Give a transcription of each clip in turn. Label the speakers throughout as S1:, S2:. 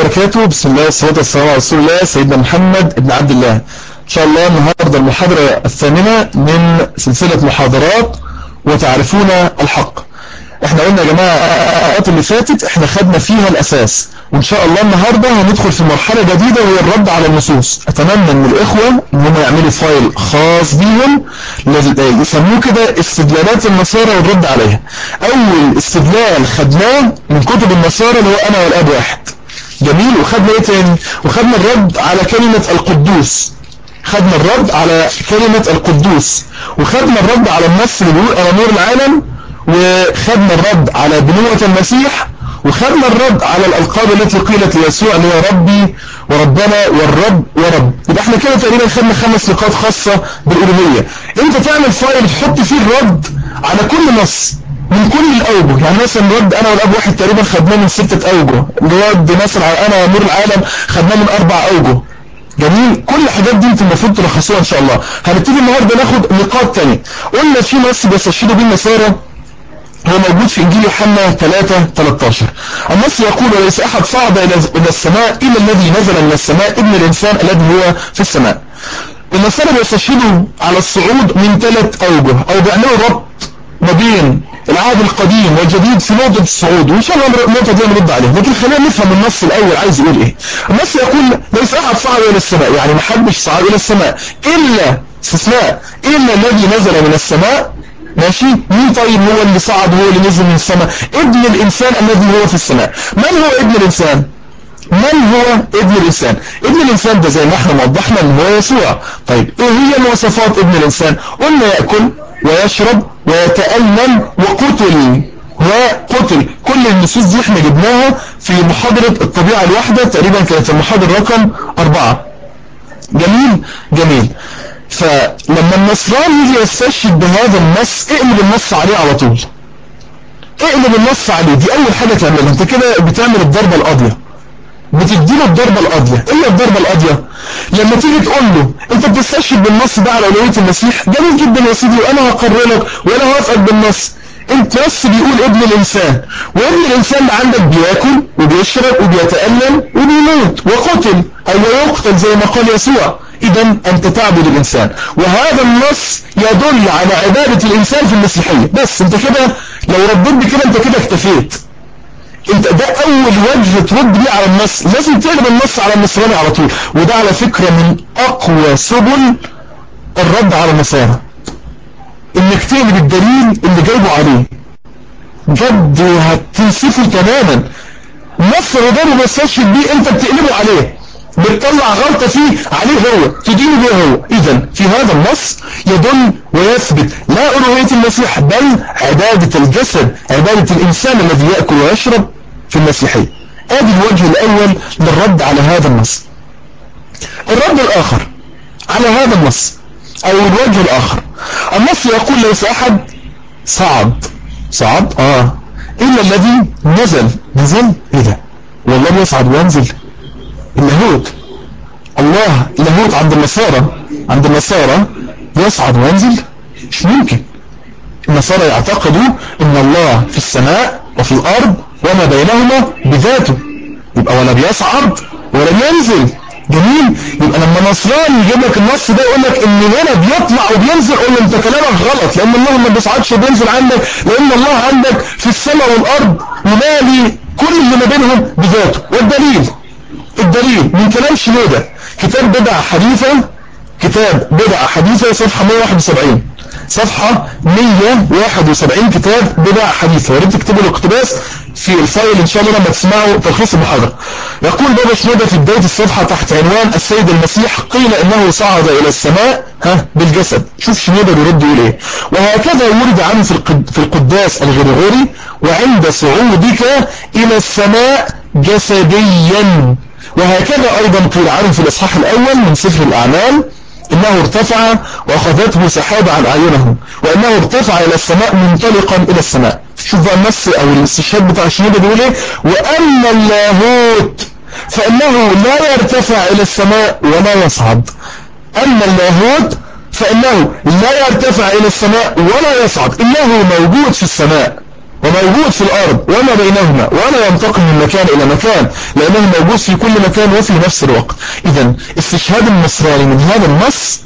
S1: وبركاته. بسم الله والصلاة والسلام على رسول الله سيدنا محمد ابن عبد الله. إن شاء الله النهاردة المحاضرة الثامنة من سلسلة محاضرات وتعرفون الحق. احنا قلنا يا جماعة الحلقات اللي فاتت احنا خدنا فيها الأساس، وإن شاء الله النهاردة هندخل في مرحلة جديدة وهي الرد على النصوص. أتمنى من الإخوة إن هم يعملوا فايل خاص بيهم يسموه كده استدلالات النصارى والرد عليها. أول استدلال خدناه من كتب النصارى اللي هو أنا والآب واحد. جميل. وخدنا ايه تاني؟ وخدنا الرد على كلمة القدوس، خدنا الرد على كلمة القدوس، وخدنا الرد على النص اللي بيقول أنا نور العالم، وخدنا الرد على بنوة المسيح، وخدنا الرد على الألقاب التي قيلت ليسوع اللي هي ربي وربنا والرب ورب. يبقى احنا كده تقريبا خدنا 5 نقاط خاصة بالألوهية. انت تعمل فايل تحط فيه الرد على كل نص من كل الأوجه. يعني مثلا الرد أنا والأب واحد تقريبا خدناه من 6 أوجه، الرد مثلا على أنا ونور العالم خدناه من 4 أوجه. جميل. كل الحاجات دي انتم المفروض تلخصوها ان شاء الله. هنبتدي النهارده ناخد نقاط تانية. قلنا في نص بيستشهدوا بيه النصارى هو موجود في انجيل يوحنا 3:13. النص يقول ليس احد صعد الى السماء الا الذي نزل من السماء ابن الانسان الذي هو في السماء. النصارى بيستشهدوا على الصعود من 3 اوجه، او بيعملوا ربط ما بين العهد القديم والجديد في نقطة الصعود، وإن شاء الله النقطة دي نرد عليها. لكن خلينا نفهم النص الأول عايز يقول إيه. النص يقول ليس أحد صعد إلى السماء، يعني ما حدش صعد إلى السماء إلا استثناء إلا الذي نزل من السماء. ماشي. مين طيب هو اللي صعد هو اللي نزل من السماء؟ ابن الإنسان الذي هو في السماء. من هو ابن الإنسان؟ من هو ابن الإنسان؟ ابن الإنسان ده زي ما احنا وضحنا ان هو يسوع. طيب ايه هي مواصفات ابن الإنسان؟ قلنا يأكل ويشرب ويتألم وقتل. كل النصوص دي احنا جبناها في محاضرة الطبيعة الواحدة، تقريبا كانت المحاضرة رقم 4. جميل جميل. فلما النصراني يجي يستشهد بهذا النص اقلب النص عليه على طول. اقلب النص عليه، دي اول حاجة تعملها. انت كده بتعمل الضربة القاضية، بتديله الضربة القاضية. ايه الضربة القاضية؟ لما تيجي تقول له انت بتستشهد بالنص ده على ألوهية المسيح، جميل جدا يا سيدي وانا هقررك وانا هوافقك بالنص. انت بس بيقول ابن الانسان، وابن الانسان ده عندك بياكل وبيشرب وبيتألم وبيموت وقتل او يقتل زي ما قال يسوع. اذا انت تعبد الانسان، وهذا النص يدل على عبادة الانسان في المسيحية. بس انت كده لو رديت بكده انت كده اكتفيت. انت ده اول وجه ترد بيه على النص، لازم تقلب النص على النصراني على طول. وده على فكرة من اقوى سبل الرد على النصارى، انك تقلب الدليل اللي جايبه عليه. بجد هتنسفه تماما. النص اللي جايبه بيستشهد بيه انت بتقلبه عليه، بتطلع غلطة فيه عليه هو، تدينه بيه هو. اذا في هذا النص يدل ويثبت لا ألوهية المسيح بل عبادة الجسد، عبادة الإنسان الذي يأكل ويشرب في المسيحية. ادي الوجه الأول للرد على هذا النص. الرد الآخر على هذا النص أو الوجه الآخر، النص يقول ليس أحد صعد إلا الذي نزل. إيه ده؟ والله يصعد وينزل؟ اللاهوت، الله اللاهوت عند النصارى يصعد وينزل؟ مش ممكن. النصارى يعتقدوا ان الله في السماء وفي الارض وما بينهما بذاته، يبقى ولا بيصعد ولا بينزل. جميل. يبقى لما نصراني يجيب لك النص ده يقول لك ان هنا بيطلع وبينزل، قول له انت كلامك غلط، لان الله ما بيصعدش وبينزل عندك، لان الله عندك في السماء والارض ومالي كل اللي ما بينهم بذاته. والدليل من كلام شنودة، كتاب بدع حديثة صفحة 171، صفحة 171 كتاب بدع حديثة. وريت تكتبوا الاقتباس في الفايل ان شاء الله لما تسمعوا تلخيص المحاضرة. يقول بابا شنودة في بداية الصفحة تحت عنوان السيد المسيح قيل انه صعد الى السماء بالجسد. شوف شنودة بيرد يقول ايه: وهكذا ورد عنه في القداس الغريغوري: وعند صعودك الى السماء جسديا. وهكذا ايضا قيل عنه في الاصحاح الاول من سفر الاعمال: انه ارتفع واخذته سحابة عن اعينهم، وانه ارتفع الى السماء منطلقا الى السماء. شوف بقى النص او الاستشهاد بتاع شنودة بيقول ايه: واما اللاهوت فانه لا يرتفع الى السماء ولا يصعد. اما اللاهوت فانه لا يرتفع الى السماء ولا يصعد، انه موجود في السماء وموجود في الأرض وما بينهما ولا ينتقل من مكان إلى مكان، لأنه موجود في كل مكان وفي نفس الوقت. إذن استشهاد النصراني من هذا النص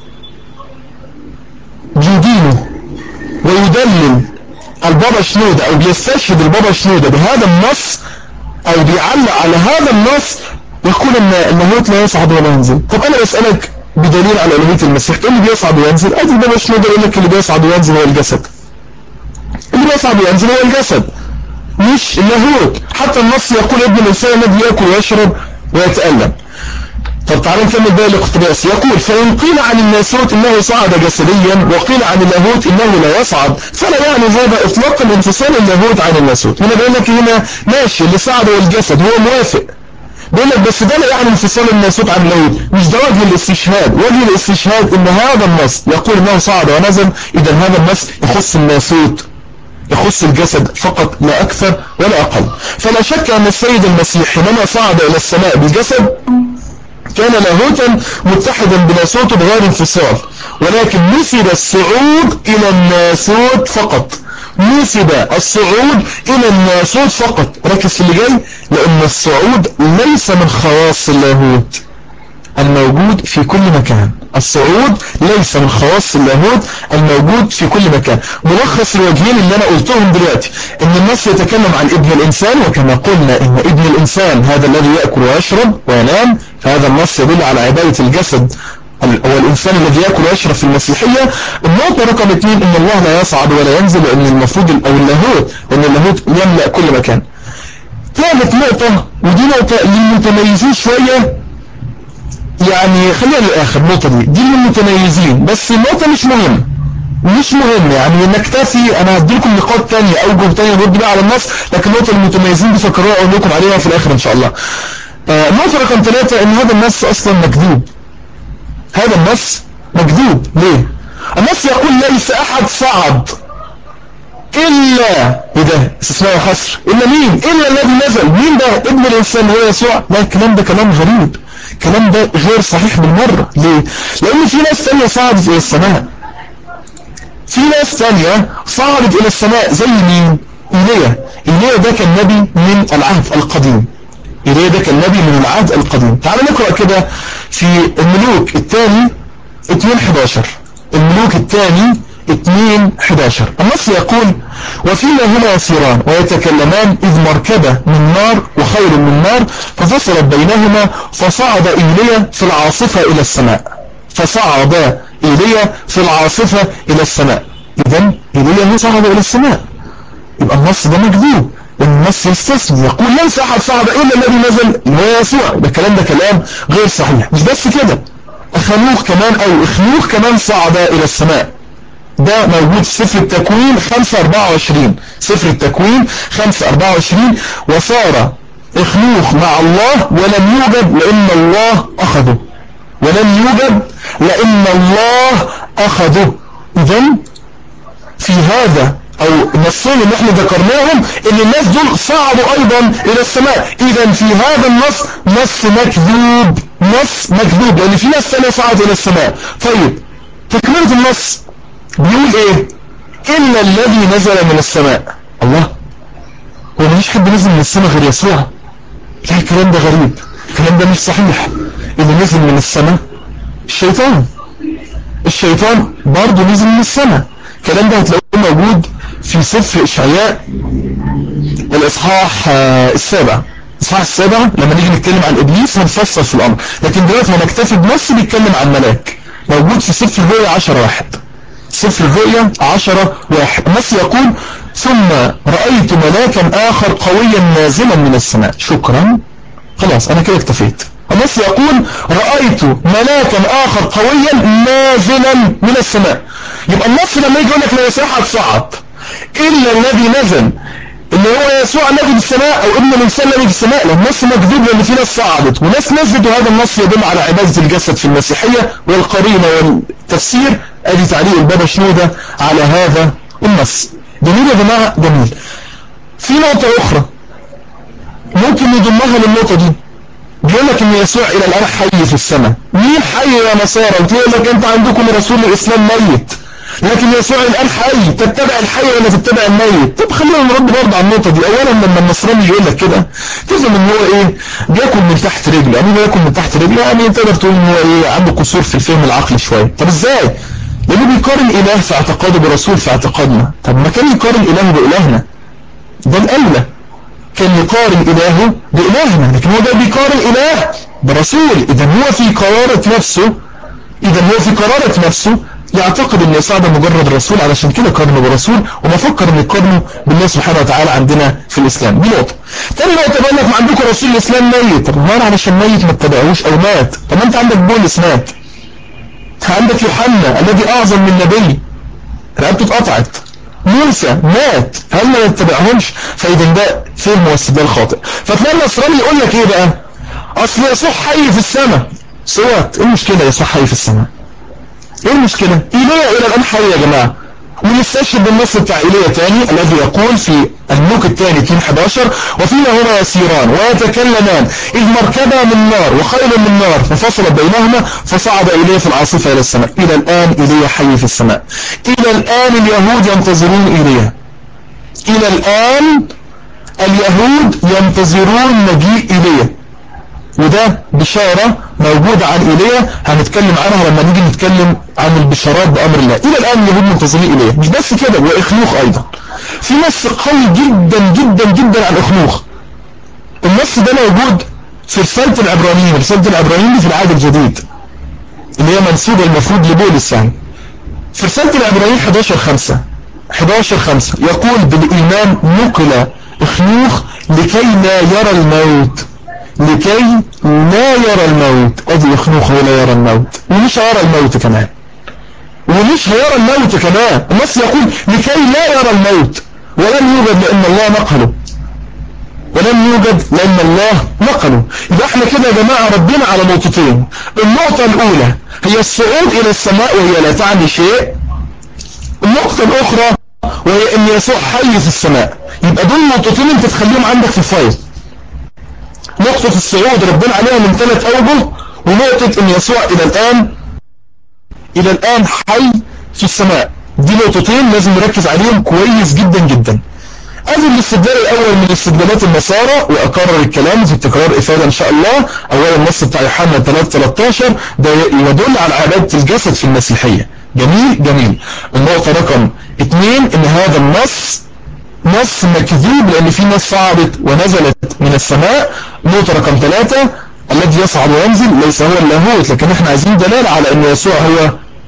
S1: بيدينه ويدلل البابا شنودة أو بيستشهد البابا شنودة بهذا النص أو بيعلق على هذا النص، يقول أن اللاهوت لا يصعد ولا ينزل. طب أنا بسألك بدليل على ألوهية المسيح، تقول لي بيصعد وينزل؟ أدي البابا شنودة يقول لك اللي بيصعد وينزل هو الجسد، اللي بيصعد وينزل هو الجسد مش اللاهوت. حتى النص يقول ابن الإنسان الذي يأكل ويشرب ويتألم. طب تعالوا نكمل بقى الاقتباس. يقول فإن قيل عن الناسوت إنه صعد جسديا وقيل عن اللاهوت إنه لا يصعد، فلا يعني هذا إطلاقا انفصال اللاهوت عن الناسوت. هنا بيقول لك هنا ماشي اللي صعد هو الجسد، هو موافق، بيقول لك بس ده لا يعني انفصال الناسوت عن اللاهوت. مش ده وجه الاستشهاد. وجه الاستشهاد إن هذا النص يقول إنه صعد ونزل، إذا هذا النص يخص الناسوت، يخص الجسد فقط لا أكثر ولا أقل. فلا شك أن السيد المسيح حينما صعد إلى السماء بالجسد كان لاهوتا متحدا بناسوته بغير انفصال، ولكن نسب الصعود إلى الناسوت فقط، نسب الصعود إلى الناسوت فقط. ركز في اللي جاي، لأن الصعود ليس من خواص اللاهوت الموجود في كل مكان. الصعود ليس من خواص اللاهوت الموجود في كل مكان. ملخص الوجهين اللي انا قلتهم دلوقتي، ان النص يتكلم عن ابن الانسان، وكما قلنا ان ابن الانسان هذا الذي يأكل ويشرب وينام، فهذا النص يدل على عبادة الجسد هو الانسان الذي يأكل ويشرب في المسيحية. النقطة رقم 2 ان الله لا يصعد ولا ينزل، لان المفروض او اللاهوت، لان اللاهوت يملأ كل مكان. ثالث نقطة، ودي نقطة للمتميزين شوية، يعني خلينا للآخر. النقطة دي للمتميزين، بس النقطة مش مهم يعني نكتفي. انا هديلكم نقاط تانية اوجه تانية نرد بقى على النص، لكن النقطة للمتميزين دي فكروها اقول لكم عليها في الاخر ان شاء الله. النقطة رقم 3 ان هذا النص اصلا مكذوب. هذا النص مكذوب. ليه؟ النص يقول ليس احد صعد الا، ايه ده استثناء وحصر، الا مين؟ الا الذي نزل. مين ده؟ ابن الانسان هو يسوع. لا، الكلام ده كلام غريب، الكلام ده غير صحيح بالمرة. ليه؟ لان في ناس تانية صعدت الى السماء، في ناس تانية صعدت الى السماء. زي مين؟ ايليا ده كان نبي من العهد القديم. ايليا ده كان نبي من العهد القديم. تعالوا نقرأ كده في الملوك الثاني 2:11. الملوك الثاني 2:11 النص يقول وفيما هما يسيران ويتكلمان إذ مركبة من نار وخيل من نار ففصلت بينهما فصعد إيليا في العاصفة إلى السماء. فصعد إيليا في العاصفة إلى السماء. إذن إيليا هو صعد إلى السماء، يبقى النص ده مكذوب. النص يستثني يقول ليس أحد صعد إلا الذي نزل هو يسوع. ده الكلام ده كلام غير صحيح. مش بس كده، اخنوخ كمان صعد إلى السماء. ده موجود في سفر التكوين 5:24. سفر التكوين 5:24 وصار اخنوخ مع الله ولم يوجد لأن الله أخذه. ولم يوجد لأن الله أخذه. إذن في هذا أو النصين اللي احنا ذكرناهم ان الناس دول صعدوا أيضا إلى السماء. إذن في هذا النص نص مكذوب، نص مكذوب، لأن في ناس ثانية صعدت إلى السماء. طيب تكملة النص بيقول ايه؟ إلا الذي نزل من السماء. الله، هو مفيش حد نزل من السماء غير يسوع؟ لا، الكلام ده غريب، الكلام ده مش صحيح. اللي نزل من السماء الشيطان برضه نزل من السماء. الكلام ده هتلاقوه موجود في سفر إشعياء الإصحاح السابع. الإصحاح السابع لما نيجي نتكلم عن إبليس هنفصل في الأمر، لكن دلوقتي هنكتفي بنص بيتكلم عن ملاك موجود في سفر الرؤيا 10:1. سفر الرؤيا 10:1 النص يقول ثم رأيت ملاكا آخر قويا نازلا من السماء. شكرا، خلاص أنا كده اكتفيت. النص يقول رأيت ملاكا آخر قويا نازلا من السماء. يبقى النص لما يجي يقول لك لا يسوع صعد إلا الذي نزل اللي هو يسوع الذي في السماء أو ابن الإنسان الذي في السماء، النص مكذوب لأن في ناس صعدت وناس نزلت، وهذا النص يدل على عبادة الجسد في المسيحية. والقرينة والتفسير ادي تعليق البابا شنودة على هذا النص. جميل يا جماعة، جميل. في نقطة أخرى ممكن نضمها للنقطة دي. بيقول لك ان يسوع الى الان حي في السماء. مين حي يا نصارى؟ بتقول لك انت عندكم رسول الاسلام ميت. لكن يسوع الآن حي، تتبع الحي ولا تتبع الميت؟ طب خلينا نرد برضه على النقطة دي. أولا لما النصراني يقول لك كده تفهم إن هو إيه؟ بياكل من تحت رجله، يعني بياكل من تحت رجله، يعني تقدر تقول إن هو إيه؟ عنده قصور في الفهم العقلي شوية. طب إزاي؟ لأنه بيقارن إله في اعتقاده برسول في اعتقادنا. طب ما كان يقارن إلهه بإلهنا، ده الأولى. كان يقارن إلهه بإلهنا، لكن هو ده بيقارن إله برسول. إذا هو في قرارة نفسه، يعتقد ان يسوع ده مجرد رسول، علشان كده قارنه برسول وما فكر ان يقارنه بالله سبحانه وتعالى عندنا في الاسلام. دي نقطه. تاني نقطه بقول لك ما عندكم رسول الاسلام ميت. طب هو علشان ميت ما اتبعوش او مات؟ طب ما انت عندك بولس مات، عندك يوحنا الذي اعظم من نبي رقبته اتقطعت، موسى مات، هل ما نتبعهمش؟ فاذا ده فهم واستدلال خاطئ. فتلاقي النصراني يقول لك ايه بقى؟ اصل يسوع حي في السماء. صوت ايه المشكله يسوع حي في السماء؟ ايه المشكلة؟ ايليا الى الان حي يا جماعة. ونستشهد بالنص بتاع ايليا تاني الذي يقول في الملوك الثاني 2:11 وفيما هما يسيران ويتكلمان اذ مركبا من نار وخيل من نار ففصلت بينهما فصعد ايليا في العاصفة الى السماء. الى الان ايليا حي في السماء. الى الان اليهود ينتظرون ايليا. الى الان اليهود ينتظرون مجيء ايليا، وده بشارة موجودة عن إيليا هنتكلم عنها لما نيجي نتكلم عن البشارات بأمر الله. إلى الآن اليهود منتظرين إيليا. مش بس كده، وإخنوخ أيضا. في نص قوي جدا جدا جدا عن إخنوخ. النص ده موجود في رسالة العبرانيين. رسالة العبرانيين دي في العهد الجديد اللي هي منسوبة المفروض لبولس يعني. في رسالة العبرانيين 11:5 يقول بالإيمان نقل إخنوخ لكي لا يرى الموت. لكي لا يرى الموت. ادي يخنوخ ولا يرى الموت، ومش هيرى الموت كمان، النص يقول لكي لا يرى الموت. ولم يوجد لان الله نقله. يبقى احنا كده يا جماعة ردينا على نقطتين. النقطة الاولى هي الصعود الى السماء وهي لا تعني شيء. النقطة الاخرى وهي ان يسوع حي في السماء. يبقى دول نقطتين انت تخليهم عندك في الفايل. نقطة الصعود ربنا عليها من 3 أوجه، ونقطة ان يسوع الى الان حي في السماء. دي نقطتين لازم نركز عليهم كويس جدا جدا. ادي الاستدلال الاول من استدلالات النصارى، واكرر الكلام في التكرار افادة ان شاء الله. اولا النص بتاع يوحنا 3:13 ده يدل على عبادة الجسد في المسيحية. جميل. النقطة رقم 2 ان هذا النص نص مكذوب، لان في ناس صعدت ونزلت من السماء. نقطة رقم 3 الذي يصعد وينزل ليس هو اللاهوت، لكن احنا عايزين دلالة على ان يسوع هو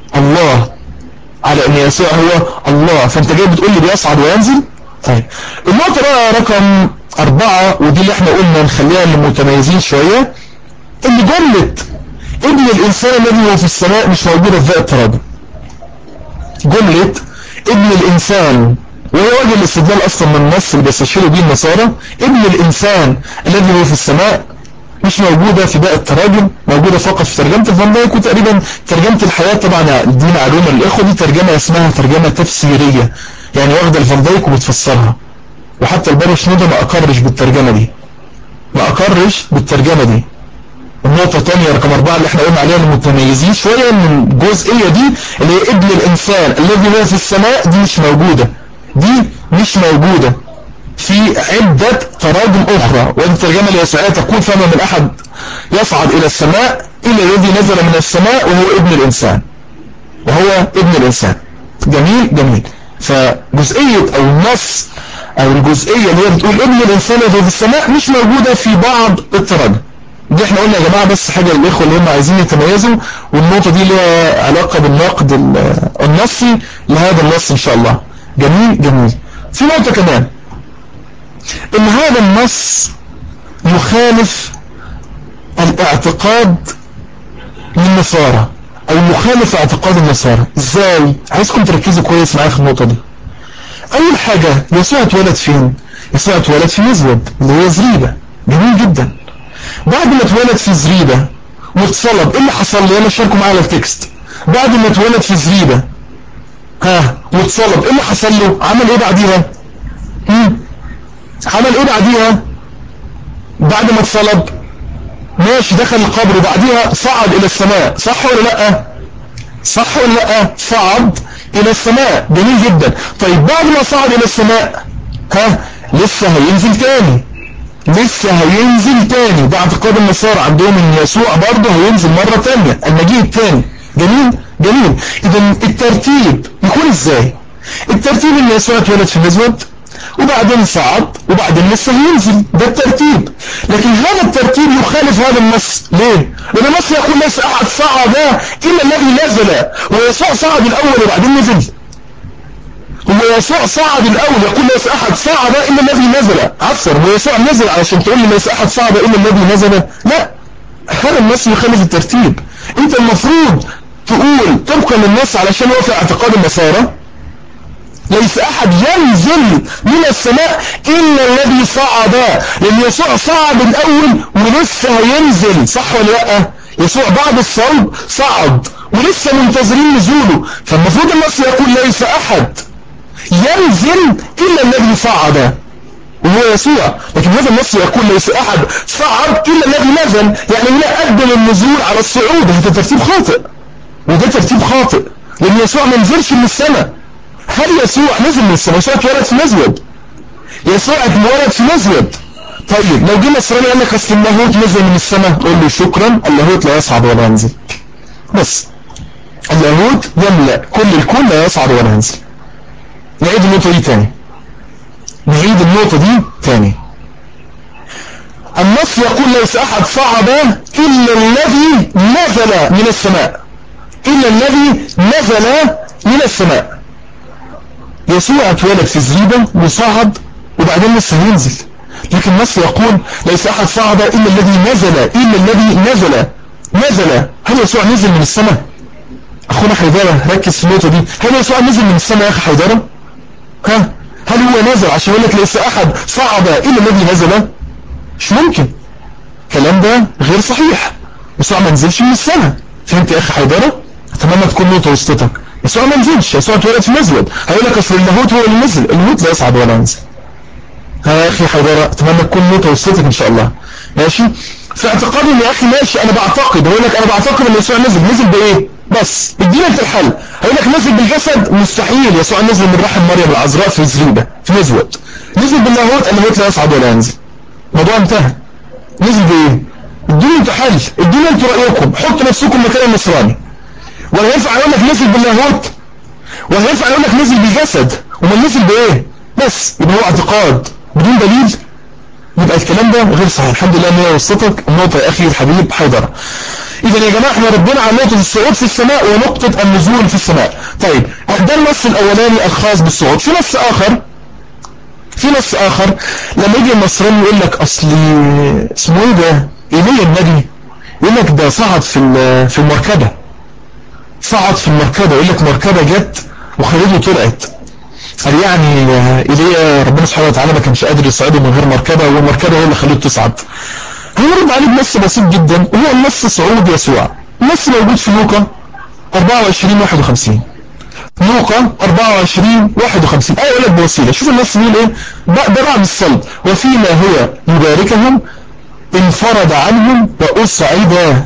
S1: الله. فانت جاي بتقول لي بيصعد وينزل. طيب النقطة بقى رقم 4 ودي اللي احنا قلنا نخليها للمتميزين شوية، ان جملة ابن الانسان الذي هو في السماء مش موجودة في باقي التراجم. جملة ابن الانسان، وهي وجه الاستدلال اصلا من النص اللي بيستشيروا بيه النصارى، ابن الانسان الذي هو في السماء مش موجودة في باقي التراجم، موجودة فقط في ترجمة الفان دايك وتقريبا ترجمة الحياة. طبعا دي معلومة للإخوة، دي ترجمة اسمها ترجمة تفسيرية، يعني واخدة الفان دايك وبتفسرها. وحتى البابا شنودة ما أقرش بالترجمة دي. النقطة الثانية رقم 4 اللي احنا قلنا عليها المتميزين شوية من الجزئية دي اللي هي ابن الإنسان الذي هو في السماء، دي مش موجودة في عدة تراجم أخرى. ودي الترجمة اليسوعية تقول فما من أحد يصعد إلى السماء إلا الذي نزل من السماء وهو ابن الإنسان. جميل. فجزئية أو النص أو الجزئية اللي هي بتقول ابن الإنسان الذي في السماء مش موجودة في بعض التراجم. دي احنا قلنا يا جماعة بس حاجة للإخوة اللي هم عايزين يتميزوا، والنقطة دي لها علاقة بالنقد النصي لهذا النص إن شاء الله. جميل. في نقطة كمان، ان هذا النص يخالف الاعتقاد للنصارى او يخالف اعتقاد النصارى. ازاي؟ عايزكم تركزوا كويس معايا في النقطة دي. اول حاجة، يسوع اتولد فين؟ يسوع اتولد في مزود اللي هي زريبة. جميل جدا. بعد ما اتولد في زريبة واتصلب، ايه اللي حصل لي؟ انا شاركوا معايا التكست. بعد ما اتولد في زريبة واتصلب، ايه اللي حصل له؟ عمل ايه بعديها؟ بعد ما اتصلب ماشي دخل القبر وبعديها صعد الى السماء، صح ولا لا؟ صعد الى السماء. جميل جدا. طيب بعد ما صعد الى السماء لسه هينزل تاني، لسه هينزل تاني. ده اعتقاد النصارى عندهم ان يسوع برضه هينزل مرة تانية، المجيء التاني. جميل جميل. اذا الترتيب يكون ازاي؟ الترتيب ان يسوع اتولد في مزود وبعدين صعد وبعدين لسه هينزل، ده الترتيب. لكن هذا الترتيب يخالف هذا النص. ليه؟ لان النص يقول ليس احد صعد الا الذي نزل، ويسوع صعد الاول وبعدين نزل. هو يسوع صعد الاول، يقول ليس احد صعد الا الذي نزل. عفوا، هو يسوع نزل علشان تقول لي ليس احد صعد الا الذي نزل؟ لا، هذا النص يخالف الترتيب. انت المفروض تقول طبقا للنص علشان هو في اعتقاد النصارى ليس احد ينزل من السماء الا الذي صعد، لان يسوع صعد الاول ولسه هينزل. صح ولا لا؟ يسوع بعد الصلب صعد ولسه منتظرين نزوله، فالمفروض النص يقول ليس احد ينزل الا الذي صعد وهو يسوع. لكن هذا النص يقول ليس احد صعد الا الذي نزل، يعني هنا قدم النزول على الصعود. هذا ترتيب خاطئ، وده ترتيب خاطئ، لان يسوع ما نزلش من السماء. هل يسوع نزل من السماء؟ يسوع اتولد في مزود، يسوع اتولد في مزود. طيب لو جه نصراني قال لك اصل اللاهوت نزل من السماء، قول له شكرا، اللاهوت لا يصعد ولا ينزل. بس اللاهوت يملأ كل الكون، لا يصعد ولا ينزل. نعيد النقطة دي تاني، نعيد النقطة دي تاني. النص يقول ليس احد صعد الا الذي نزل من السماء، الا الذي نزل من السماء. يسوع اتولد في زريبة وصعد وبعدين لسه هينزل. لكن النص يقول ليس احد صعد الا الذي نزل، الا الذي نزل. هل يسوع نزل من السماء؟ اخونا حيدرة ركز في النقطة دي. هل يسوع نزل من السماء يا اخي حيدرة؟ هل هو نزل عشان يقول لك ليس احد صعد الا الذي نزل؟ مش ممكن، الكلام ده غير صحيح. يسوع ما نزلش من السماء. فهمت يا اخي حيدرة؟ اتمنى تكون نقطة وسطتك. يسوع ما نزلش، يسوع اتولد في مزود. هيقول لك اصل اللاهوت هو اللي نزل، اللاهوت لا يصعد ولا ينزل. يا اخي حيدرة اتمنى تكون نقطة وسطتك ان شاء الله. ماشي؟ في اعتقادي يا اخي ماشي، انا بعتقد، هقول لك انا بعتقد ان يسوع نزل بايه؟ بس ادينا انت الحل. هقول لك نزل بالجسد؟ مستحيل، يسوع نزل من رحم مريم العذراء في زريبة في مزود. نزل باللاهوت؟ اللاهوت لا يصعد ولا ينزل. الموضوع انتهى. نزل بايه؟ ادوني انتوا حل، ادوني انتوا رايكم، حطوا نفسكم مكان النصراني. ولا ينفع يقول لك نزل باللاهوت، ولا ينفع يقول لك نزل بالجسد، وما نزل بايه؟ بس يبقى هو اعتقاد بدون دليل، يبقى الكلام ده غير صحيح. الحمد لله ان هي وصلتك النقطه يا اخي الحبيب حيدر. اذا يا جماعه احنا ردينا على نقطه الصعود في السماء ونقطه النزول في السماء. طيب ده النص الاولاني الخاص بالصعود. في نص اخر لما يجي النصراني يقول لك اصل اسمه ايه ده ايليا النبي، يقول لك ده صعد في المركبه، صعد في المركبه. يقول لك مركبه جت وخليته طلعت. قال يعني ايليا ربنا سبحانه وتعالى ما كانش قادر يصعده من غير مركبه، والمركبه هي اللي خليته تصعد. هنرد عليه بنص بسيط جدا، وهو النص صعود يسوع. النص موجود في لوقا 24:51. لوقا 24:51 يقول لك بوسيله. شوف النص بيقول ايه ده بعد الصلب. وفيما هو يباركهم انفرد عنهم واصعد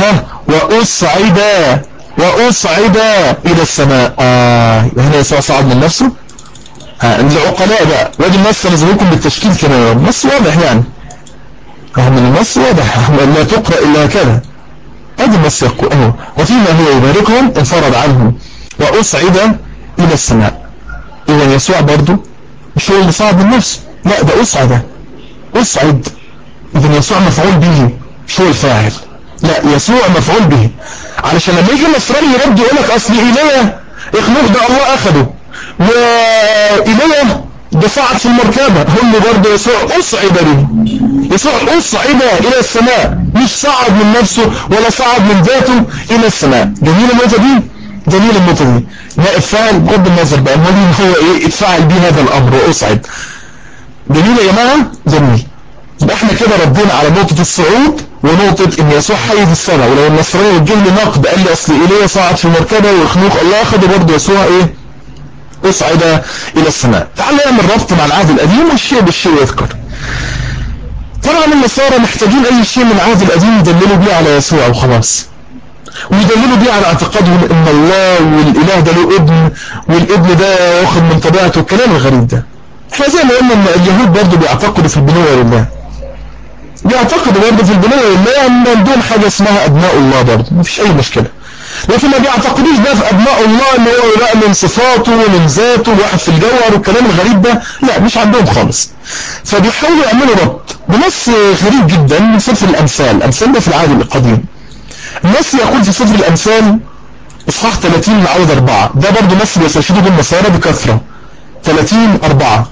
S1: واصعد الى السماء. هنا يسوع صعد من نفسه. العقلاء بقى، وادي النص نزلوكم بالتشكيل كمان، النص واضح يعني، من النص واضح، لا تقرأ الا كذا. ادي النص يقول اهو وفيما هو يباركهم انفرد عنهم واصعد الى السماء. اذا يسوع برضو مش هو اللي صعد من نفسه، لا ده اصعد. اذا يسوع مفعول به، مش هو الفاعل، لا يسوع مفعول به. علشان لما يجي النصراني يرد يقول لك اصل ايليا اخنوخ ده الله اخده، وايليا ده صعد في المركبه، هم برضه يسوع اصعد به. يسوع اصعد الى السماء، مش صعد من نفسه ولا صعد من ذاته الى السماء. جميل النقطه دي، جميل النقطه دي. نائب فاعل بغض النظر بقى مين هو ايه اتفاعل به هذا الامر واصعد. جميل يا جماعه، جميل. يبقى احنا كده ردينا على نقطة الصعود ونقطة ان يسوع حي في السماء. ولو النصراني وجه لي نقد قال لي اصل ايليا صعد في المركبة واخنوخ الله اخده، برضه يسوع ايه اصعد الى السماء. تعال نعمل ربط مع العهد القديم والشيء بالشيء يذكر. طبعا النصارى محتاجين اي شيء من العهد القديم يدللوا بيه على يسوع وخلاص. ويدللوا بيه على اعتقادهم ان الله والاله ده له ابن، والابن ده واخد من طبيعته، الكلام الغريب ده. احنا زي ما قلنا ان اليهود برضه بيعتقدوا في البنوة لله، بيعتقدوا برضه في البنوة لله ان عندهم حاجة اسمها ابناء الله برضه، مفيش اي مشكلة. لكن ما بيعتقدوش بقى في ابناء الله ان هو بقى من صفاته ومن ذاته واحد في الجوهر والكلام الغريب ده، لا مش عندهم خالص. فبيحاولوا يعملوا ربط بنص غريب جدا من سفر الامثال. الامثال ده في العهد القديم. النص يقول في سفر الامثال اصحاح 30 من عدد 4، ده برضه نص بيستشهدوا بالنصارى بكثرة. 30:4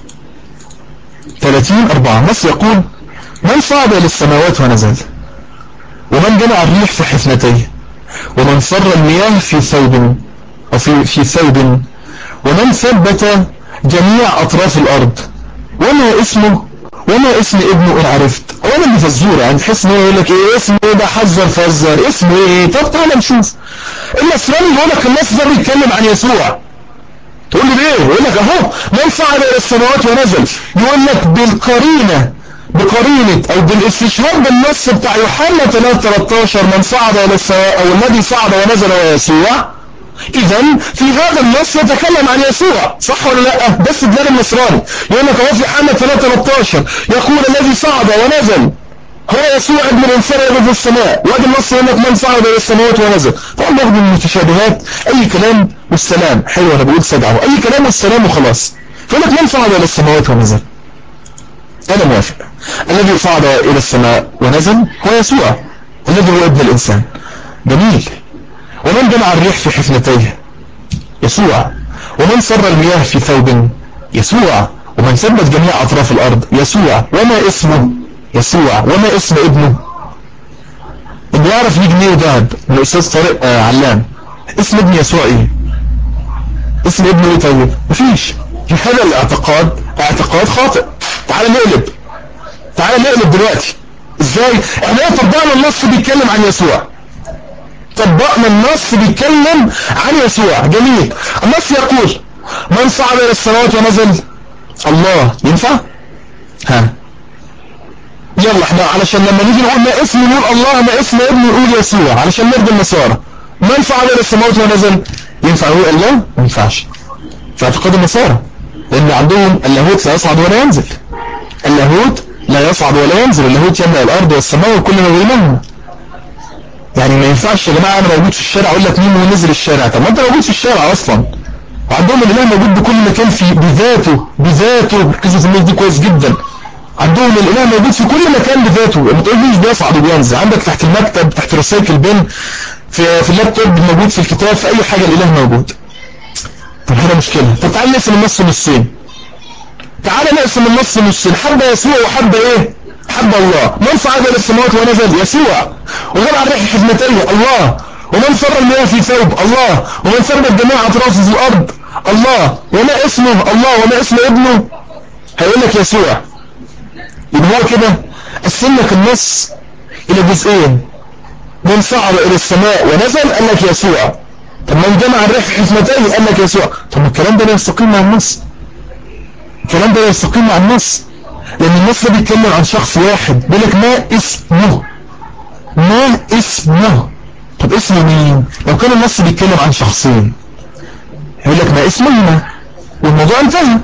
S1: نص يقول: من صعد الى السماوات ونزل، ومن جمع الريح في حفنتيه، ومن صر المياه في ثوب أو في ثوب، ومن ثبت جميع أطراف الأرض، وما اسمه وما اسم ابنه إن عرفت. أولا دي فزورة، يعني تحس إنه يقول لك إيه اسمه، ده فزر اسمه إيه؟ طب تعالى نشوف. النصراني يقول لك النص ده بيتكلم عن يسوع، تقول لي ليه؟ يقول لك أهو من صعد إلى السماوات ونزل، يقول لك بقرينة أو بالاستشهاد بالنص بتاع يوحنا 3:13 من صعد إلى السماء أو الذي صعد ونزل هو يسوع. إذا في هذا النص يتكلم عن يسوع، صح ولا لا؟ ده استدلال النصراني. يقول لك أهو في يوحنا 3:13 يقول الذي صعد ونزل هو يسوع ابن الانسان يرد في السماء، وادي النص يقول لك من صعد الى السماوات ونزل. طبعا ناخد من المتشابهات اي كلام والسلام، حلو انا بقول سجعه اي كلام والسلام وخلاص. فيقول لك من صعد الى السماوات ونزل، انا موافق. الذي صعد الى السماء ونزل هو يسوع الذي هو ابن الانسان، جميل. ومن جمع الريح في حفنتيه، يسوع. ومن صر المياه في ثوب، يسوع. ومن ثبت جميع اطراف الارض، يسوع. وما اسمه، يسوع. وما اسم ابنه، اللي يعرف يجي جنيه وذهب من الاستاذ طارق علام، اسم ابن يسوع ايه؟ اسم ابنه ايه؟ طيب مفيش. هذا الاعتقاد اعتقاد خاطئ. تعال نقلب دلوقتي. ازاي؟ احنا طبقنا النص بيتكلم عن يسوع، طبقنا النص بيتكلم عن يسوع، جميل. النص يقول من صعد الى السماوات ونزل، الله. ينفع؟ ها يلا احنا علشان لما نيجي نقول ما اسم نقول الله، ما اسم ابن نقول يسوع علشان نرضي النصارى. من صعد الى السماوات ونزل، ينفع نقول الله؟ ما ينفعش في اعتقاد النصارى، لان عندهم اللاهوت لا يصعد ولا ينزل. اللاهوت لا يصعد ولا ينزل، اللاهوت يملأ الارض والسماء وكل ما بينهما. يعني ما ينفعش يا جماعه انا موجود في الشارع اقول لك مين ونزل الشارع، طب ما انت موجود في الشارع اصلا. وعندهم الاله موجود بكل مكان في بذاته ركزوا في النقطه دي كويس جدا. عندهم الاله موجود في كل مكان بذاته، ما تقوليش بيصعد وبينزل. عندك تحت المكتب، تحت رسائل بن، في اللابتوب موجود، في الكتاب، في اي حاجه الاله موجود. طب هنا مشكله. طب تعال نقسم النص نصين، تعال نقسم النص نصين، حب يسوع وحب ايه؟ حب الله. من صعد الى السماوات ونزل، يسوع. وجمع الريح حزمتيه، الله. ومن صر المياه في ثوب، الله. ومن ثبت جميع اطرافه في الارض، الله. وما اسمه، الله. وما اسم ابنه، هيقول لك يسوع. يبقى هو كده قسم لك النص الى جزئين، من صعد الى السماء ونزل قال لك يسوع، طب من جمع الريح في حزمتيه قال لك يسوع. طب الكلام ده لا يستقيم مع النص، الكلام ده لا يستقيم مع النص، لان النص ده بيتكلم عن شخص واحد. بيقول لك ما اسمه، ما اسمه. طب اسمه مين؟ لو كان النص بيتكلم عن شخصين يقول لك ما اسمهما والموضوع انتهى،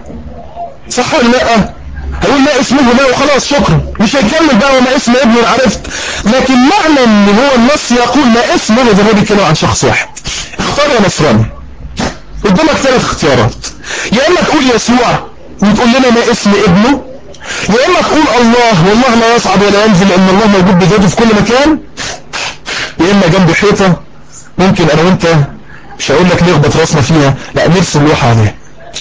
S1: صح ولا لا؟ هيقول ما اسمه لا وخلاص شكرا، مش هيكمل بقى وما اسم ابنه عرفت. لكن معنى ان هو النص يقول ما اسمه ده هو بيتكلم عن شخص واحد. اختار يا نصراني، قدامك ثلاث اختيارات، يا اما تقول يسوع وتقول لنا ما اسم ابنه، يا اما تقول الله والله لا يصعد ولا ينزل لان الله موجود بذاته في كل مكان، يا اما جنب حيطه ممكن انا وانت مش هقول لك نخبط راسنا فيها، لا نرسم لوحه عليها.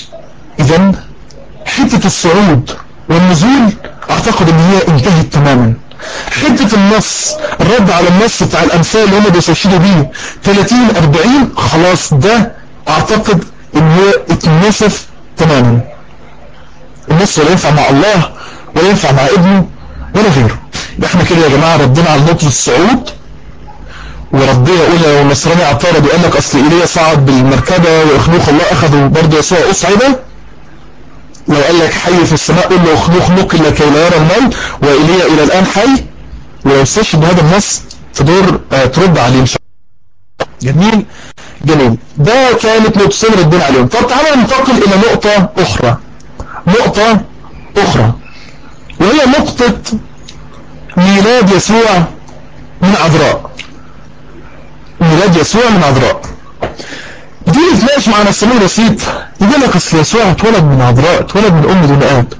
S1: اذا حته الصعود والنزول اعتقد ان هي انتهت تماما. حته النص، الرد على النص بتاع الامثال اللي هم بيستشهدوا بيه 30-40 خلاص ده اعتقد ان هو اتنسف تماما. النص ولا ينفع مع الله ولا ينفع مع ابنه ولا غيره. يبقى احنا كده يا جماعه ردنا على نقطه الصعود، وربنا يقول لو النصراني اعترض وقال لك اصل ايليا صعد بالمركبه واخنوخ الله اخذه برضه يسوع اصعد. لو قال لك حي في السماء قل له اخنوخ نقل لكي لا يرى الموت وايليا الى الان حي، ولو استشهد بهذا النص تدور ترد عليه ان شاء جميل جميل. ده كانت نقطتين ردينا عليهم. طب تعالى ننتقل الى نقطة اخرى، نقطة اخرى، وهي نقطة ميلاد يسوع من عذراء. ميلاد يسوع من عذراء دي نتناقش مع نفسنا بسيط. يقول لك اصل يسوع اتولد من عذراء، اتولد من ام دون اب،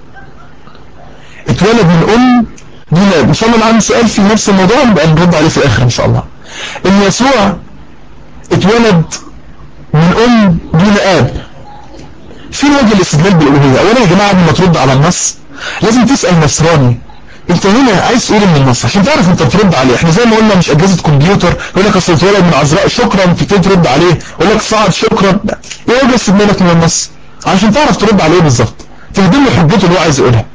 S1: اتولد من ام دون اب. ان شاء الله اللي عنده سؤال في نفس الموضوع نبقى نرد عليه في الاخر ان شاء الله. ان يسوع اتولد من ام دون اب، في وجه الاستدلال بالالوهيه. اولا يا جماعه قبل ما ترد على النص لازم تسال نصراني انت هنا عايز تقول من النص عشان تعرف انت بترد عليه. احنا زي ما قلنا مش اجهزه كمبيوتر يقول لك اصل اتولد من عذراء شكرا تبتدي ترد عليه، يقول لك صعد شكرا. لا، ايه وجه استدلالك من النص عشان تعرف ترد عليه بالظبط، تهدم له حجته اللي هو عايز يقولها.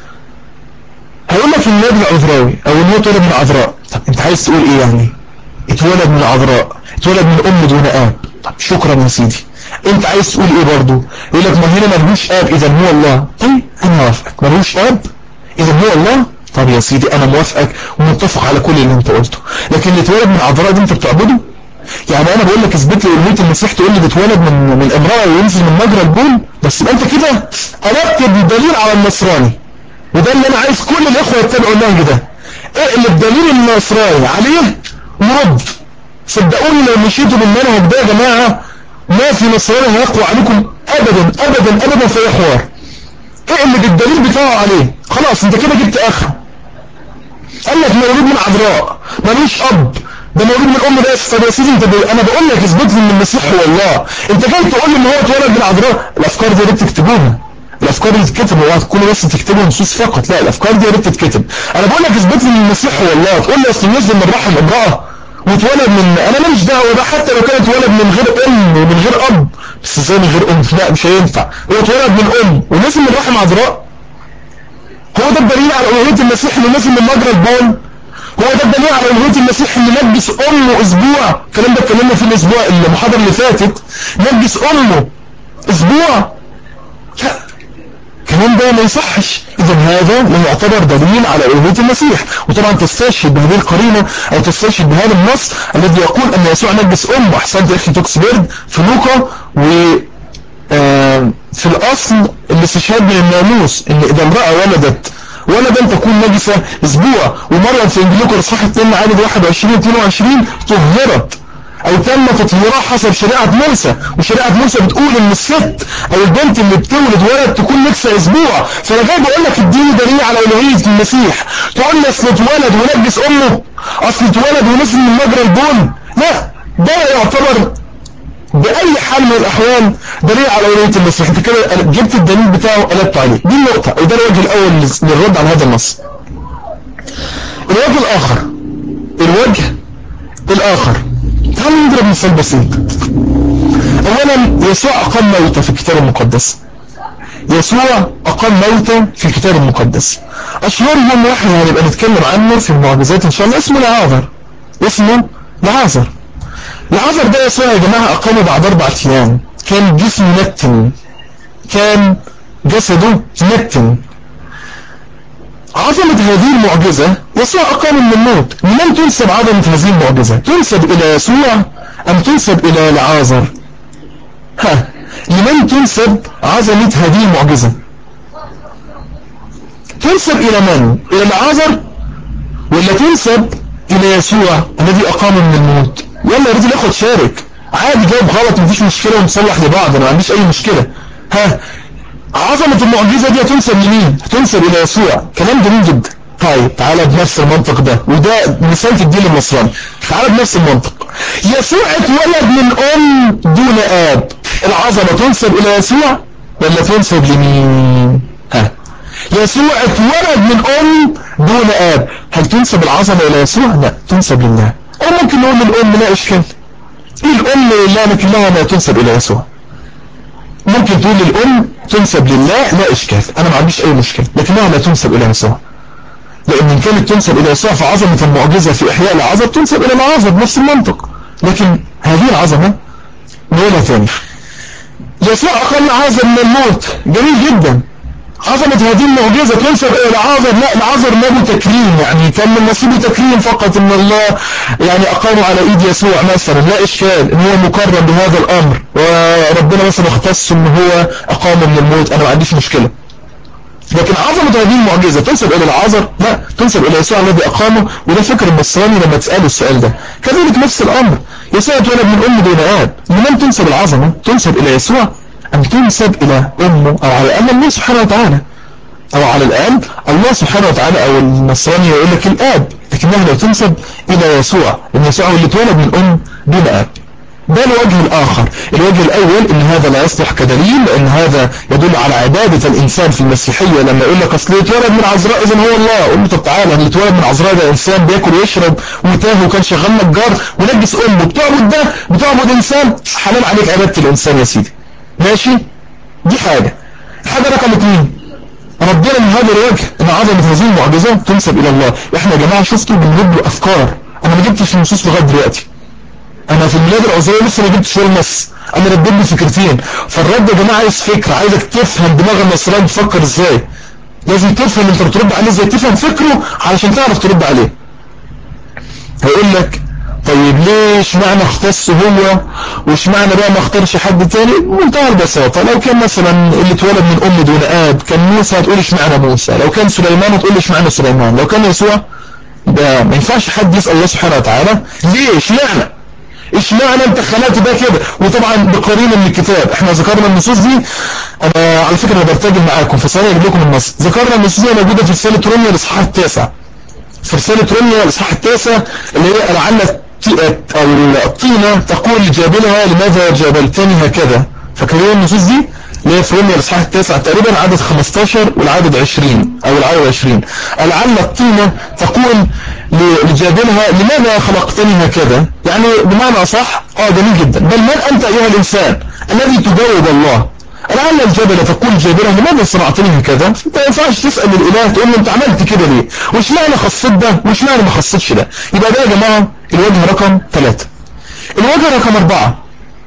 S1: هيقول لك النبي العذراوي او ان هو اتولد من عذراء. طب انت عايز تقول ايه يعني؟ اتولد من عذراء، اتولد من ام دون اب. طب شكرا يا سيدي. انت عايز تقول ايه برضو؟ يقول لك ما هنا ملهوش اب اذا هو الله. طيب انا موافقك، ملهوش اب اذا هو الله. طب يا سيدي انا موافقك ومتفق على كل اللي انت قلته، لكن اللي اتولد من عذراء دي انت بتعبده؟ يعني انا بقول لك اثبت لي الوهيه المسيح تقول لي بيتولد من امراه وينزل من مجرى البول بس؟ يبقى انت كده قلبت الدليل على النصراني، وده اللي انا عايز كل الاخوه يتبعوا النهج ده. اقلب الدليل النصراني عليه ورد. صدقوني لو مشيتوا بالمنهج ده يا جماعه ما في نصراني هيقوى عليكم ابدا ابدا ابدا في اي حوار. اقلب الدليل بتاعه عليه، خلاص انت كده جبت اخره. قال لك مولود من عذراء ملوش اب، ده مولود من ام بس. طب يا سيدي انت انا بقول لك اثبت لي ان المسيح هو الله، انت جاي تقول لي ان هو اتولد من عذراء؟ الافكار دي يا ريت تكتبوها، الافكار اللي تتكتب اوعى تكونوا بس تكتبوا نصوص فقط، لا الافكار دي يا ريت تتكتب. انا بقول لك اثبت لي ان المسيح هو الله، تقول لي اصل نزل من رحم امراه واتولد من، انا ماليش دعوه بقى حتى لو كان اتولد من غير ام ومن غير اب. بس ازاي من غير ام؟ لا مش هينفع. هو اتولد من ام ونزل من رحم عذراء، هو ده الدليل على الوهيه المسيح اللي نزل من مجرى البول؟ هو ده الدليل على الوهيه المسيح اللي نجس امه اسبوع؟ الكلام ده اتكلمنا في الاسبوع المحاضره اللي فاتت. نجس امه اسبوع؟ لا الكلام ده ما يصحش. اذا هذا لا يعتبر دليل على الوهيه المسيح. وطبعا تستشهد بهذه القرينه او تستشهد بهذا النص الذي يقول ان يسوع نجس امه. احسنت يا اخي توكسبيرد في لوقا. و في الاصل الاستشهاد من الناموس ان اذا امراه ولدا تكون نجسه اسبوع. ومريم في انجيل لوقا اصحاح 2 عدد 21 22 طهرت او تم تطهيرها حسب شريعه موسى، وشريعه موسى بتقول ان الست او البنت اللي بتولد ولد تكون نجسه اسبوع. فانا جاي بقول لك اديني دليل على الوهيه المسيح، تقول لي اصل اتولد ونجس امه، اصل اتولد ونزل من مجرى البول؟ لا، ده يعتبر بأي حال من الأحوال دليل على ولاية المسيح. انت كده جبت الدليل بتاعه وقلبت عليه. دي النقطة، وده الوجه الأول للرد على هذا النص. الوجه الآخر، الوجه الآخر، تعالوا نضرب مثال بسيط. أولا يسوع أقام موتى في الكتاب المقدس. يسوع أقام موتى في الكتاب المقدس. أشهرهم واحد هنبقى نتكلم عنه في المعجزات إن شاء الله، اسمه لعازر. اسمه لعازر. لعازر ده يسوع يا جماعة أقامه بعد 4 أيام. كان جسمه نتن، كان جسده نتن. عظمة هذه المعجزة يسوع أقام من الموت. لمن تنسب عظمة هذه المعجزة؟ تنسب إلى يسوع أم تنسب إلى لعازر؟ لمن تنسب عظمة هذه المعجزة؟ تنسب إلى من؟ إلى لعازر ولا تنسب إلى يسوع الذي أقام من الموت؟ يلا يا رجل اخد شارك عادي، جاوب غلط مفيش مشكلة ونصلح لبعض، انا ما عنديش اي مشكلة. عظمة المعجزة دي هتنسب لمين؟ هتنسب الى يسوع. كلام جميل جدا. طيب تعالى بنفس المنطق ده، وده مثال في الدين النصراني. تعالى بنفس المنطق. يسوع اتولد من ام دون اب، العظمة تنسب الى يسوع ولا تنسب لمين؟ يسوع اتولد من ام دون اب، هل تنسب العظمة الى يسوع؟ لا، تنسب لله. او ممكن نقول للام لا اشكال، الام لا لكنها لا تنسب الى يسوع. ممكن تقول للام تنسب لله لا اشكال، انا ما عنديش اي مشكله، لكنها لا تنسب الى يسوع. لان ان كانت تنسب الى يسوع فعظمه المعجزه في احياء العذر تنسب الى العذر بنفس المنطق. لكن هذه العظمه نقولها ثاني. يسوع اقام العذر من الموت، جميل جدا. عظمة هذه المعجزة تنسب إلى العازر؟ لا، العازر له تكريم، يعني كان من نصيبه تكريم فقط، إن الله يعني أقامه على إيد يسوع مثلا، لا إشكال إن هو مكرم بهذا الأمر، وربنا مثلا اختص إن هو أقامه من الموت، أنا ما عنديش مشكلة. لكن عظمة هذه المعجزة تنسب إلى العازر؟ لا، تنسب إلى يسوع الذي أقامه. وده فكر النصراني لما تسأله السؤال ده. كذلك نفس الأمر، يسوع اتولد من أم دون آب، لمن تنسب العظمة؟ تنسب إلى يسوع أم تنسب إلى أمه، أو على الأقل الله سبحانه وتعالى، أو على الآن الله سبحانه وتعالى، أو النصراني يقول لك الآب، لكنها لا تنسب إلى يسوع، لأن يسوع هو اللي اتولد من أم دون آب. ده الوجه الآخر. الوجه الأول إن هذا لا يصلح كدليل، لأن هذا يدل على عبادة الإنسان في المسيحية. لما يقول لك أصل اتولد من عذراء إذن هو الله، قول له طب تعالى، اللي اتولد من عذراء ده إنسان بياكل ويشرب وتاه وكان شغال نجار ونجس أمه، بتعبد ده، بتعبد إنسان، حلال عليك عبادة الإنسان يا سيدي. ماشي؟ دي حاجة. الحاجة رقم 2، ربنا من هذا الوجه ان عظمة هذه المعجزات تنسب الى الله. احنا يا جماعة شفتوا بنرد له افكار، انا ما جبتش النصوص لغاية دلوقتي، انا في الميلاد العذرية لسه ما جبتش ولا نص، انا رديت له فكرتين. فالرد يا جماعة عايز فكرة، عايزك تفهم دماغ النصراني بتفكر ازاي، لازم تفهم انت بترد عليه ازاي، تفهم فكره علشان تعرف ترد عليه. هيقول لك طيب ليه اشمعنى اختص هو، واشمعنى بقى ما اختارش حد تاني؟ بمنتهى البساطة، لو كان مثلا اللي اتولد من ام دون اب كان موسى، هتقول اشمعنى موسى، لو كان سليمان هتقول اشمعنى سليمان، لو كان يسوع، ده ما ينفعش حد يسأل الله سبحانه وتعالى ليه اشمعنى انت خلقت ده كده. وطبعا بقرينه من الكتاب، احنا ذكرنا النصوص دي، انا على فكرة انا برتجل معاكم فثانية اجيب لكم النص. ذكرنا النصوص دي موجودة في رسالة روميا الاصحاح 9، في رسالة روميا الاصحاح 9 اللي هي لعل أو الطينة تقول لجابلها لماذا جابلتني هكذا. فاكرين النصوص دي اللي هي في روميا الاصحاح 9 تقريبا عدد 15 والعدد 20 او العدد 20. لعل الطينة تقول لجابلها لماذا خلقتني هكذا، يعني بمعنى اصح جميل جدا، بل من انت ايها الانسان الذي تجاوب الله. لعل الجبل تقول جابلها لماذا صنعتني هكذا. انت ما ينفعش تسال الاله تقول له انت عملت كده ليه، وش معنى خصيت ده وش معنى ما خصيتش ده. يبقى ده يا جماعه الوجه رقم 3. الوجه رقم 4،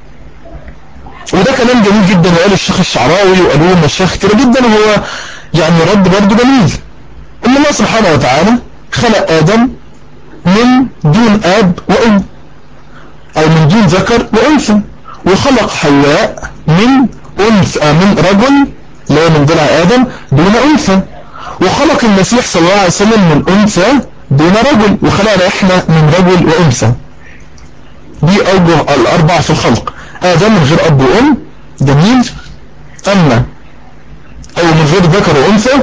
S1: وده كلام جميل جدا وقال الشيخ الشعراوي وقالوه المشايخ كده جدا، وهو يعني رد برضه جميل، ان الله سبحانه وتعالى خلق ادم من دون اب وام، او من دون ذكر وانثى، وخلق حواء من انثى من رجل اللي هو من ضلع ادم دون انثى، وخلق المسيح صلى الله عليه وسلم من انثى دون رجل، وخلقنا احنا من رجل وانثى. دي اوجه الاربع في الخلق. ادم من غير اب وام، جميل، اما او من غير ذكر وانثى،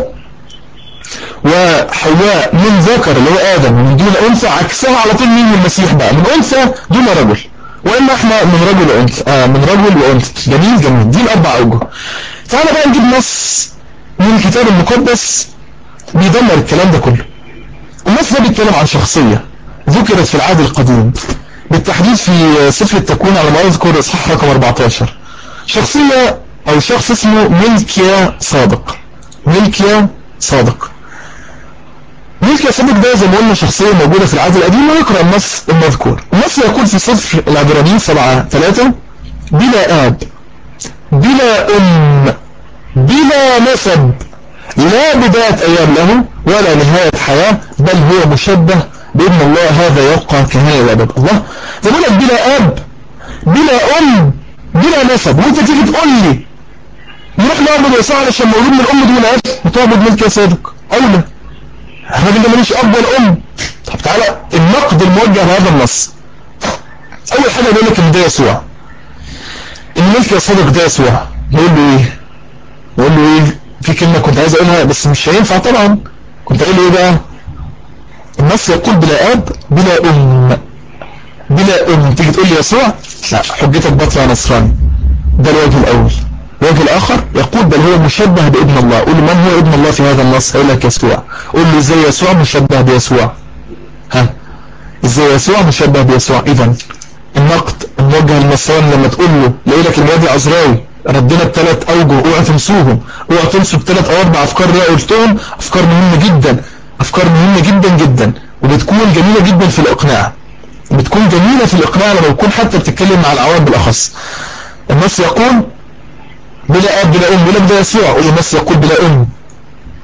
S1: وحواء من ذكر اللي هو ادم من دون انثى، عكسها على طول مين؟ المسيح بقى من انثى دون رجل، واما احنا من رجل وانثى من رجل وانثى. جميل جميل، دي الاربع اوجه. تعالى بقى نجيب نص من الكتاب المقدس بيدمر الكلام ده كله. النص ده بيتكلم عن شخصية ذكرت في العهد القديم، بالتحديد في سفر التكوين على ما اذكر اصحاح رقم 14. شخصية او شخص اسمه ملكيا صادق. ملكيا صادق. ملكيا صادق ده زي ما قلنا شخصية موجودة في العهد القديم، ونقرأ النص المذكور. النص يقول في سفر العبرانيين 7:3: بلا اب، بلا ام، بلا نسب، لا بداية ايام له ولا نهاية حياة، بل هو مشبه بابن الله، هذا يبقى كهنة الابد. الله ده بيقول لك بلا اب، بلا ام، بلا نسب، وانت تيجي تقول لي نروح نعبد يسوع علشان مولود من ام دون اب وتعبد ملكيا صادق؟ اولى، الراجل ده ماليش اب ولا ام. طب تعالى النقد الموجه لهذا النص. اول حاجه بيقول لك ان ده يسوع، ان ملكيا صادق ده يسوع. نقول له ايه؟ نقول له ايه؟ في كلمه كنت عايز اقولها بس مش هينفع طبعا. كنت قايل له ايه بقى؟ النص يقول بلا اب بلا ام، بلا ام. تيجي تقول لي يسوع، لا، حجتك باطله يا نصراني. ده الوجه الاول. الوجه الاخر يقول بل هو مشبه بابن الله. قول له من هو ابن الله في هذا النص؟ هيقول لك يسوع. قول له ازاي يسوع مشبه بيسوع؟ ها، ازاي يسوع مشبه بيسوع؟ اذا النقد الموجه للنصراني لما تقول له لاقي لك الواد العذراوي ردنا بثلاث اوجه، اوعى تنسوهم، اوعى تنسوا بثلاث او اربع افكار اللي قلتهم، افكار مهمه جدا، افكار مهمه جدا جدا، وبتكون جميله جدا في الاقناع، بتكون جميله في الاقناع لما تكون حتى بتتكلم مع العوام بالاخص. النص يقول بلا اب بلا ام، بلا ده يسوع. قول النص يقول بلا ام،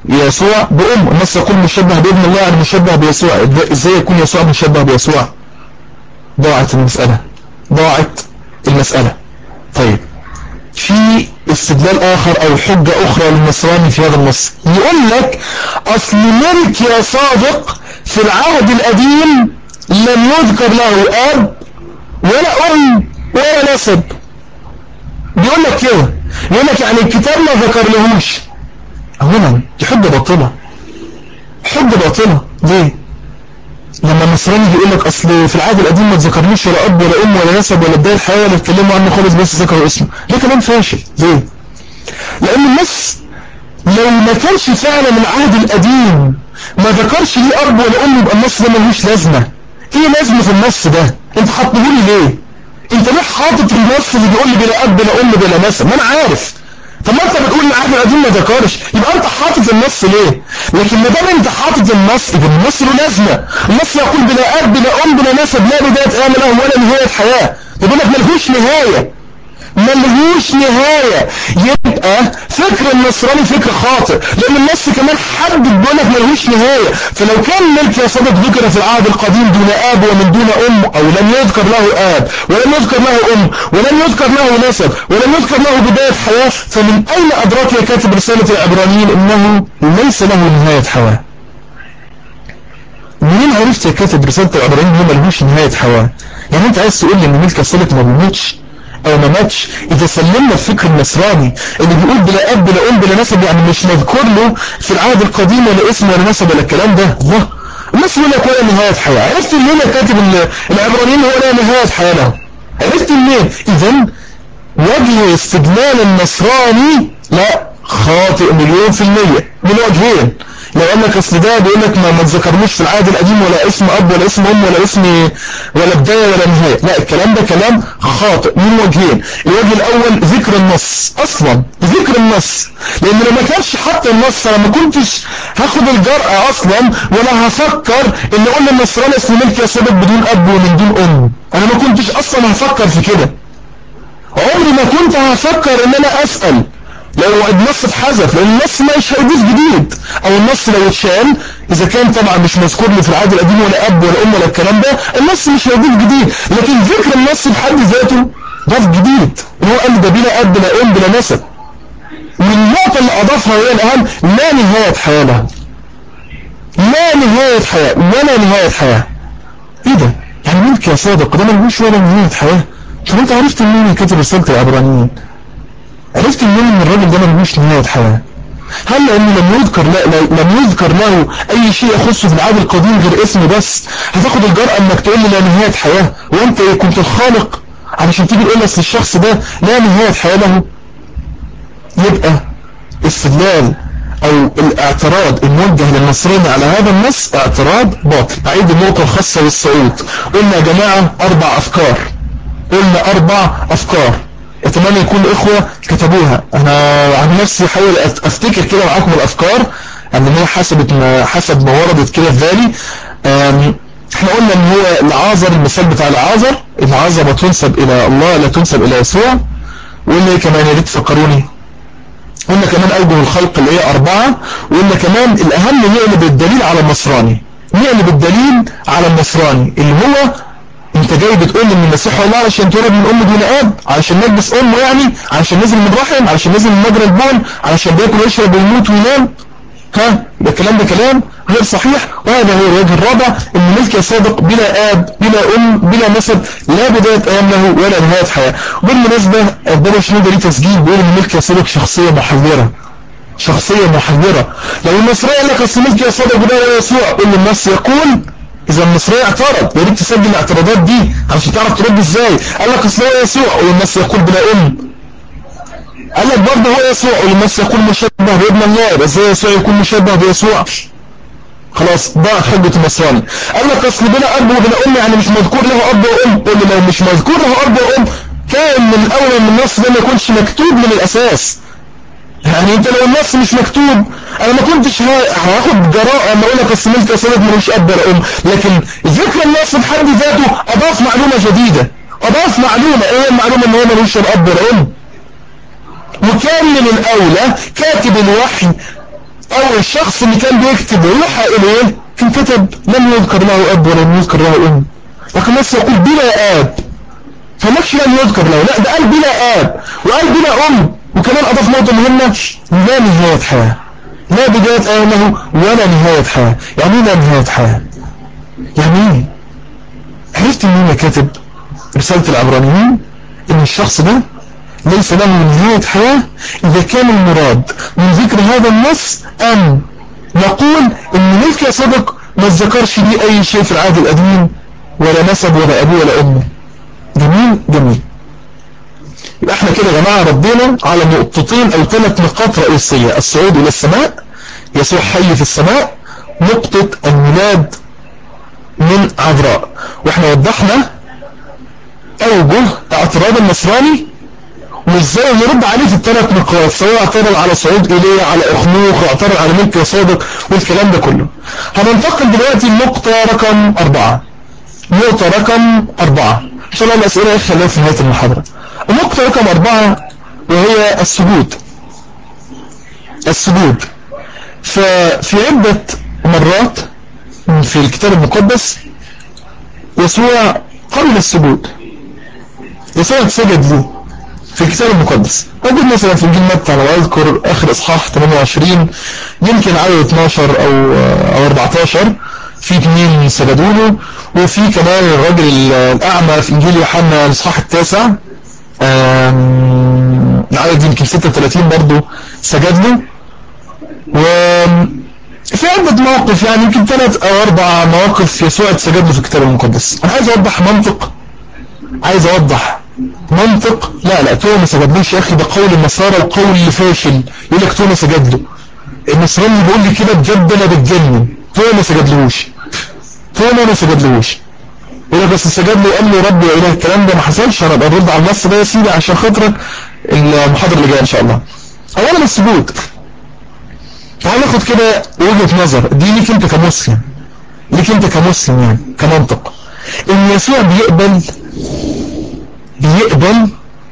S1: يسوع بأم. النص يقول مشبه بابن الله، يعني مشبه بيسوع. ازاي يكون يسوع مشبه بيسوع؟ ضاعت المسألة، ضاعت المسألة. طيب في استدلال آخر أو حجة أخرى للنصراني في هذا النص، يقول لك أصل ملك يا صادق في العهد القديم لم يذكر له أب ولا أم ولا نسب. بيقول لك كده، بيقول لك يعني الكتاب ما ذكر لهوش. أولا دي حجة باطلة، حجة باطلة. ليه؟ لما النصراني بيقول لك اصل في العهد القديم ما ذكرنيش ولا اب ولا ام ولا نسب ولا بدايه الحياه ولا اتكلموا عنه خالص، بس ذكروا اسمه، ده كلام فاشل. ليه؟ لان النص لو ما كانش فعلا العهد القديم ما ذكرش ليه اب ولا ام، يبقى النص ده ملوش لازمه. ايه لازمه في النص ده؟ انت حاطهولي ليه؟ انت ليه حاطط النص اللي بيقول لي بلا اب بلا ام بلا نسب؟ ما انا عارف. طب ما انت بتقول العهد القديم ما ذكرش، يبقى انت حاطط النص ليه؟ لكن ما دام انت حاطط النص يبقى النص له لازمه. النص يقول بلا اب بلا ام بلا نسب لا بدايه امل له ولا نهايه حياه. يقول لك ملهوش نهايه، ملهوش نهاية. يبقى فكر النصراني فكر خاطئ، لأن النص كمان حدد بيقول لك ملهوش نهاية. فلو كان ملك يا صادق ذكر في العهد القديم دون أب ومن دون أم، أو لم يذكر له أب ولم يذكر له أم ولم يذكر له نسب ولم يذكر له بداية حياة، فمن أين أدراك يا كاتب رسالة العبرانيين إنه ليس له نهاية حياة؟ منين عرفت يا كاتب رسالة العبرانيين إنه ملهوش نهاية حياة؟ يعني أنت عايز تقول لي إن ملك صادق ما بيموتش او ما ماتش؟ اذا سلمنا الفكر النصراني اللي بيقول بلا اب بلا ام بلا نسب، يعني مش مذكور له في العهد القديم ولا اسم ولا نسب ولا الكلام ده، الله الناس يقول لك ولا نهايه حياه. عرفت منين يا كاتب العبرانيين هو لا نهايه حياه له؟ عرفت منين؟ اذا وجه استدلال النصراني لا، خاطئ مليون في المية من وجهين. لو قال لك اصل ده بيقول لك ما تذكرنيش في العهد القديم ولا اسم اب ولا اسم ام ولا اسم ولا بدايه ولا نهايه، لا الكلام ده كلام خاطئ من وجهين. الوجه الاول ذكر النص، اصلا ذكر النص، لان لو ما كانش حتى النص انا ما كنتش هاخد الجرأة اصلا ولا هفكر ان اقول للنصراني اسم ملك يا صادق بدون اب ومن دون ام. انا ما كنتش اصلا هفكر في كده، عمري ما كنت هفكر ان انا اسأل لو النص اتحذف، لان النص مش هيضيف جديد، او النص لو اتشال اذا كان طبعا مش مذكور لي في العهد القديم ولا اب ولا ام ولا الكلام ده، النص مش هيضيف جديد. لكن ذكر النص بحد ذاته ضاف جديد، ان هو قال ده بلا اب بلا ام بلا نسب. والنقطة اللي اضافها هي الاهم، لا نهاية حياة له، لا نهاية حياة ولا نهاية حياة. ايه ده؟ يعني ملك يا صادق ده ملهوش ولا نهاية حياة؟ طب انت عرفت منين من كتب رسالة العبرانيين؟ عرفت منين ان الراجل ده ملهوش نهاية حياة؟ هل لانه لم يذكر له اي شيء يخصه في العهد القديم غير اسمه بس، هتاخد الجرأة انك تقول لي لا نهاية حياة وانت كنت الخالق علشان تيجي تقول لس الشخص ده لا نهاية حياة له؟ يبقى استدلال او الاعتراض الموجه للنصراني على هذا النص اعتراض باطل. اعيد النقطة الخاصة بالصعود. قلنا يا جماعة 4 افكار، قلنا 4 افكار، اتمنى يكون الاخوة كتبوها. انا عن نفسي حاول افتكر كده معاكم الافكار ان هي حسب ما وردت كده في بالي. احنا قلنا ان هو العازر، المثال بتاع العازر تنسب الى الله لا تنسب الى يسوع. وقلنا ايه كمان يا ريت تفكروني؟ قلنا كمان اوجه الخلق اللي هي 4. وقلنا كمان الاهم نقلب الدليل على النصراني، نقلب الدليل على النصراني اللي هو انت جاي بتقول ان المسيح هو الله علشان تولد من ام دون اب، علشان نلبس امه، يعني علشان نزل من رحم، علشان نزل من مجرى البول، علشان بياكل ويشرب ويموت وينام. يبقى الكلام ده كلام غير صحيح. وهذا هو الوجه الرابع، ان ملك صادق بلا اب بلا ام بلا نسب لا بدايه ايام له ولا نهايه حياه. بالمناسبه البابا شنودة ليه تسجيل بيقول ان ملك صادق شخصيه محيره، شخصيه محيره. لو النصراني قال لك اصل ملك صادق بدايه يسوع، قول له النص يقول. اذا النصراني اعترض يا ريت تسجل الاعتراضات دي علشان تعرف ترد ازاي. قال لك اصل هو يسوع، قول النص يقول بلا ام. قال لك برضه هو يسوع، قول النص يقول مشبه بابن الله، يبقى ازاي يسوع يكون مشبه بيسوع؟ خلاص ضاعت حجة النصراني. قال لك اصل بلا اب وبلا ام يعني مش مذكور له اب وام، قول له لو مش مذكور له اب وام كان من الاول من النص ده ما يكونش مكتوب من الاساس. يعني انت لو النص مش مكتوب انا ما كنتش هاخد جراءة اما اقول لك اصل ملك صادق ملوش اب ولا ام، لكن ذكر النص بحد ذاته اضاف معلومة جديدة، اضاف معلومة. ايه المعلومة؟ ان هو ملوش الاب ولا ام. وكان من الاولى كاتب الوحي او الشخص اللي كان بيكتب ويوحى اليه كان كتب لم يذكر له اب ولم يذكر له ام، لكن النص يقول بلا اب، فماكش لم يذكر له، لا ده قال بلا اب وقال بلا ام، وكمان اضاف نقطه مهمه: لا نهايه حياه، لا بدايه له ولا نهايه حياه. يعني ايه لا نهايه حياه؟ يعني ايه؟ عرفت ان هو كاتب رساله العبرانيين ان الشخص ده ليس له نهاية حياة إذا كان المراد من ذكر هذا النص أن نقول إن ملك يا صدق ما ذكرش لي أي شيء في العهد القديم، ولا نسب ولا أبوه ولا أمه. جميل جميل. يبقى احنا كده يا جماعة ردينا على نقطتين أو 3 نقاط رئيسية: الصعود إلى السماء، يسوع حي في السماء، نقطة الميلاد من عذراء. واحنا وضحنا أوجه اعتراض النصراني وازاي نرد عليه في ال3 نقاط، سواء اعترض على صعود إليه، على اخنوخ، اعترض على ملك صادق والكلام ده كله. هننتقل دلوقتي لنقطة رقم 4. نقطة رقم 4 ان شاء الله الاسئلة خلال في نهاية المحاضرة. النقطة رقم 4 وهي السجود. السجود ففي عدة مرات في الكتاب المقدس يسوع قبل السجود، يسوع سجد ليه في الكتاب المقدس. موجود مثلا في انجيل متى لو اذكر اخر اصحاح 28 يمكن عدد 12 او 14 في 2 سجدوا له، وفي كمان الراجل الاعمى في انجيل يوحنا الاصحاح 9 العدد يمكن 36 برضه سجد له. وفي عدة مواقف يعني يمكن 3 أو 4 مواقف يسوع اتسجد له في الكتاب المقدس. انا عايز اوضح منطق، عايز اوضح منطق. لا توما ما سجدلوش يا اخي، ده قول النصارى وقول فاشل. يقول لك توما ما سجد له. النصراني بيقول لي كده بجد انا بتجنن. توما ما سجدلوش، توما ما سجدلوش. يقول لك بس سجد له وقال له ربي يا اله. الكلام ده ما حصلش. انا برد على النص ده يا سيدي عشان خاطرك المحاضره اللي جايه ان شاء الله. اولا السجود، تعال ناخد كده وجهه نظر دي ليك انت كمسلم، ليك انت كمسلم يعني كمنطق. ان يسوع بيقبل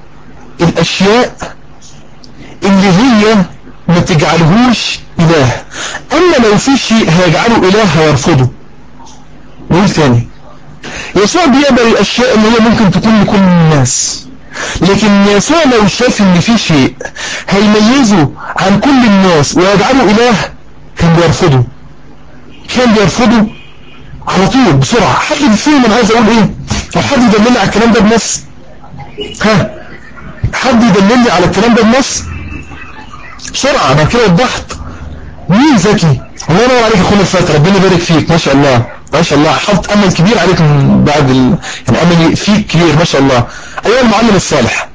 S1: الاشياء اللي هي ما تجعلهوش اله، اما لو في شيء هيجعله اله هيرفضه. نقول تاني: يسوع بيقبل الاشياء اللي هي ممكن تكون لكل الناس، لكن يسوع لو شاف ان في شيء هيميزه عن كل الناس ويجعله اله كان بيرفضه، كان بيرفضه على طول بسرعة. حد يفهم انا عايز اقول ايه؟ او حد يدلني على الكلام ده بنص؟ ها، حد يدلني على الكلام ده بنص بسرعة. انا كده وضحت. مين ذكي؟ الله ينور عليك يا اخونا الفتى، ربنا يبارك فيك، ما شاء الله ما شاء الله. حط امل كبير عليك من بعد يعني املي فيك كبير ما شاء الله. ايها المعلم الصالح،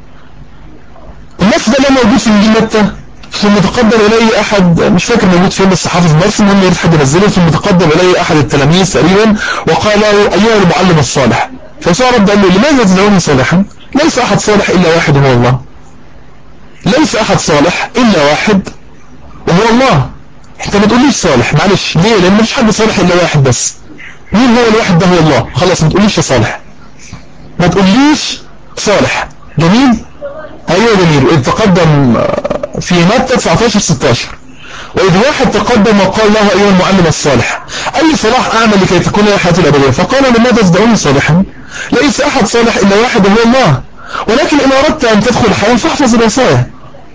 S1: النص ده اللي موجود في انجيل متى: ثم تقدم الي احد، مش فاكر موجود فين بس حافظ النص، المهم يريد حد ينزله: ثم تقدم الي احد التلاميذ تقريبا وقال له ايها المعلم الصالح. فيسوع رد قال له: لماذا تدعوني صالحا؟ ليس احد صالح الا واحد هو الله. ليس احد صالح الا واحد وهو الله. انت ما تقوليش صالح، معلش، ليه؟ لان مفيش حد صالح الا واحد بس. مين هو الواحد ده؟ هو الله. خلاص ما تقوليش صالح، ما تقوليش صالح. جميل. ايوه جميل. واذ تقدم في متى 19-16: واذ واحد تقدم وقال له ايها المعلم الصالح اي صلاح اعمل لكي تكون لي الحياه الابديه؟ فقال: لماذا تدعوني صالحا؟ ليس احد صالح الا واحد وهو الله، ولكن ان اردت ان تدخل الحياه فاحفظ الوصايا.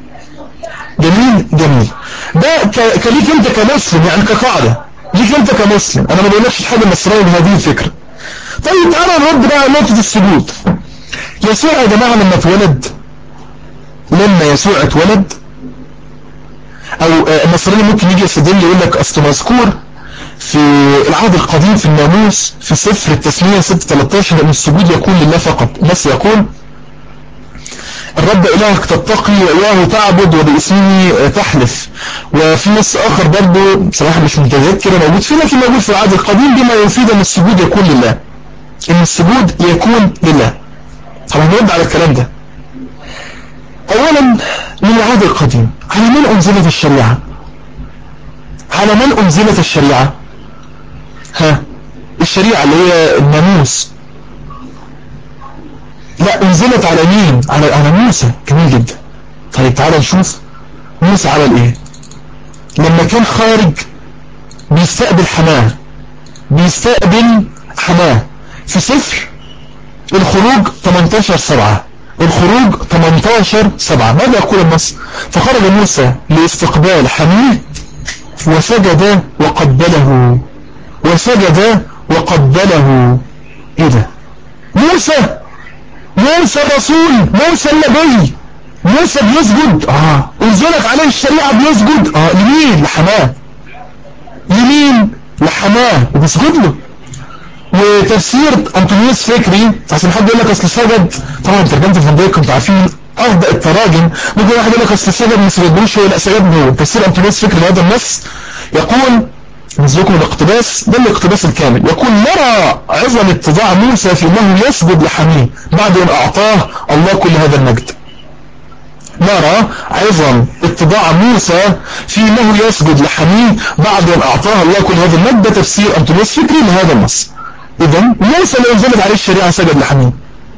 S1: جميل جميل. ده كليك انت كمسلم يعني كقاعدة ليك انت كمسلم، انا ما بقولكش حاجة مصرية بهذه الفكرة. طيب تعالى نرد بقى على نقطة السجود. يسوع يا جماعة لما اتولد، لما يسوع اتولد، او المصريين ممكن يجي يستدل يقول لك اصل مذكور في العهد القديم في الناموس في سفر التثنية 6:13 ان السجود يكون لله فقط. النص يقول: الرب إلهك تتقي وإياه تعبد وباسمه تحلف. وفي نص آخر برضه بصراحة مش متذكر موجود فيه، لكن موجود في العهد القديم بما يفيد أن السجود يكون لله، أن السجود يكون لله. طبعا نرد على الكلام ده. أولا من العهد القديم على من أنزلت الشريعة؟ على من أنزلت الشريعة؟ ها، الشريعة اللي هي الناموس، لا أنزلت على مين؟ على موسى. جميل جدا. طيب تعالى نشوف موسى عمل ايه. لما كان خارج بيستقبل حماه في سفر الخروج 18:7. الخروج 18:7 ماذا يقول النص؟ فخرج موسى لاستقبال حميه وسجد وقبله. ايه ده؟ موسى الرسول، موسى النبي، موسى بيسجد، انزلت عليه الشريعة بيسجد، يمين لحماه وبيسجد له. وتفسير انطونيوس فكري، عشان حد يقول لك اصل سجد، طبعا ترجمة الفان دايك كنتوا عارفين افضل التراجم، ممكن واحد يقول لك اصل سجد ما سجدوش هو، لا سجد هو. تفسير انطونيوس فكري لهذا النص يقول، نزلكم الاقتباس، ده الاقتباس الكامل، يقول نرى عظم اتضاع موسى في انه يسجد لحميه بعد ان اعطاه الله كل هذا المجد. نرى عظم اتضاع موسى في انه يسجد لحميه بعد ان اعطاه الله كل هذا المجد. ده تفسير انطونيوس فكري لهذا النص. اذا موسى لو انزلت عليه الشريعه سجد لحميه.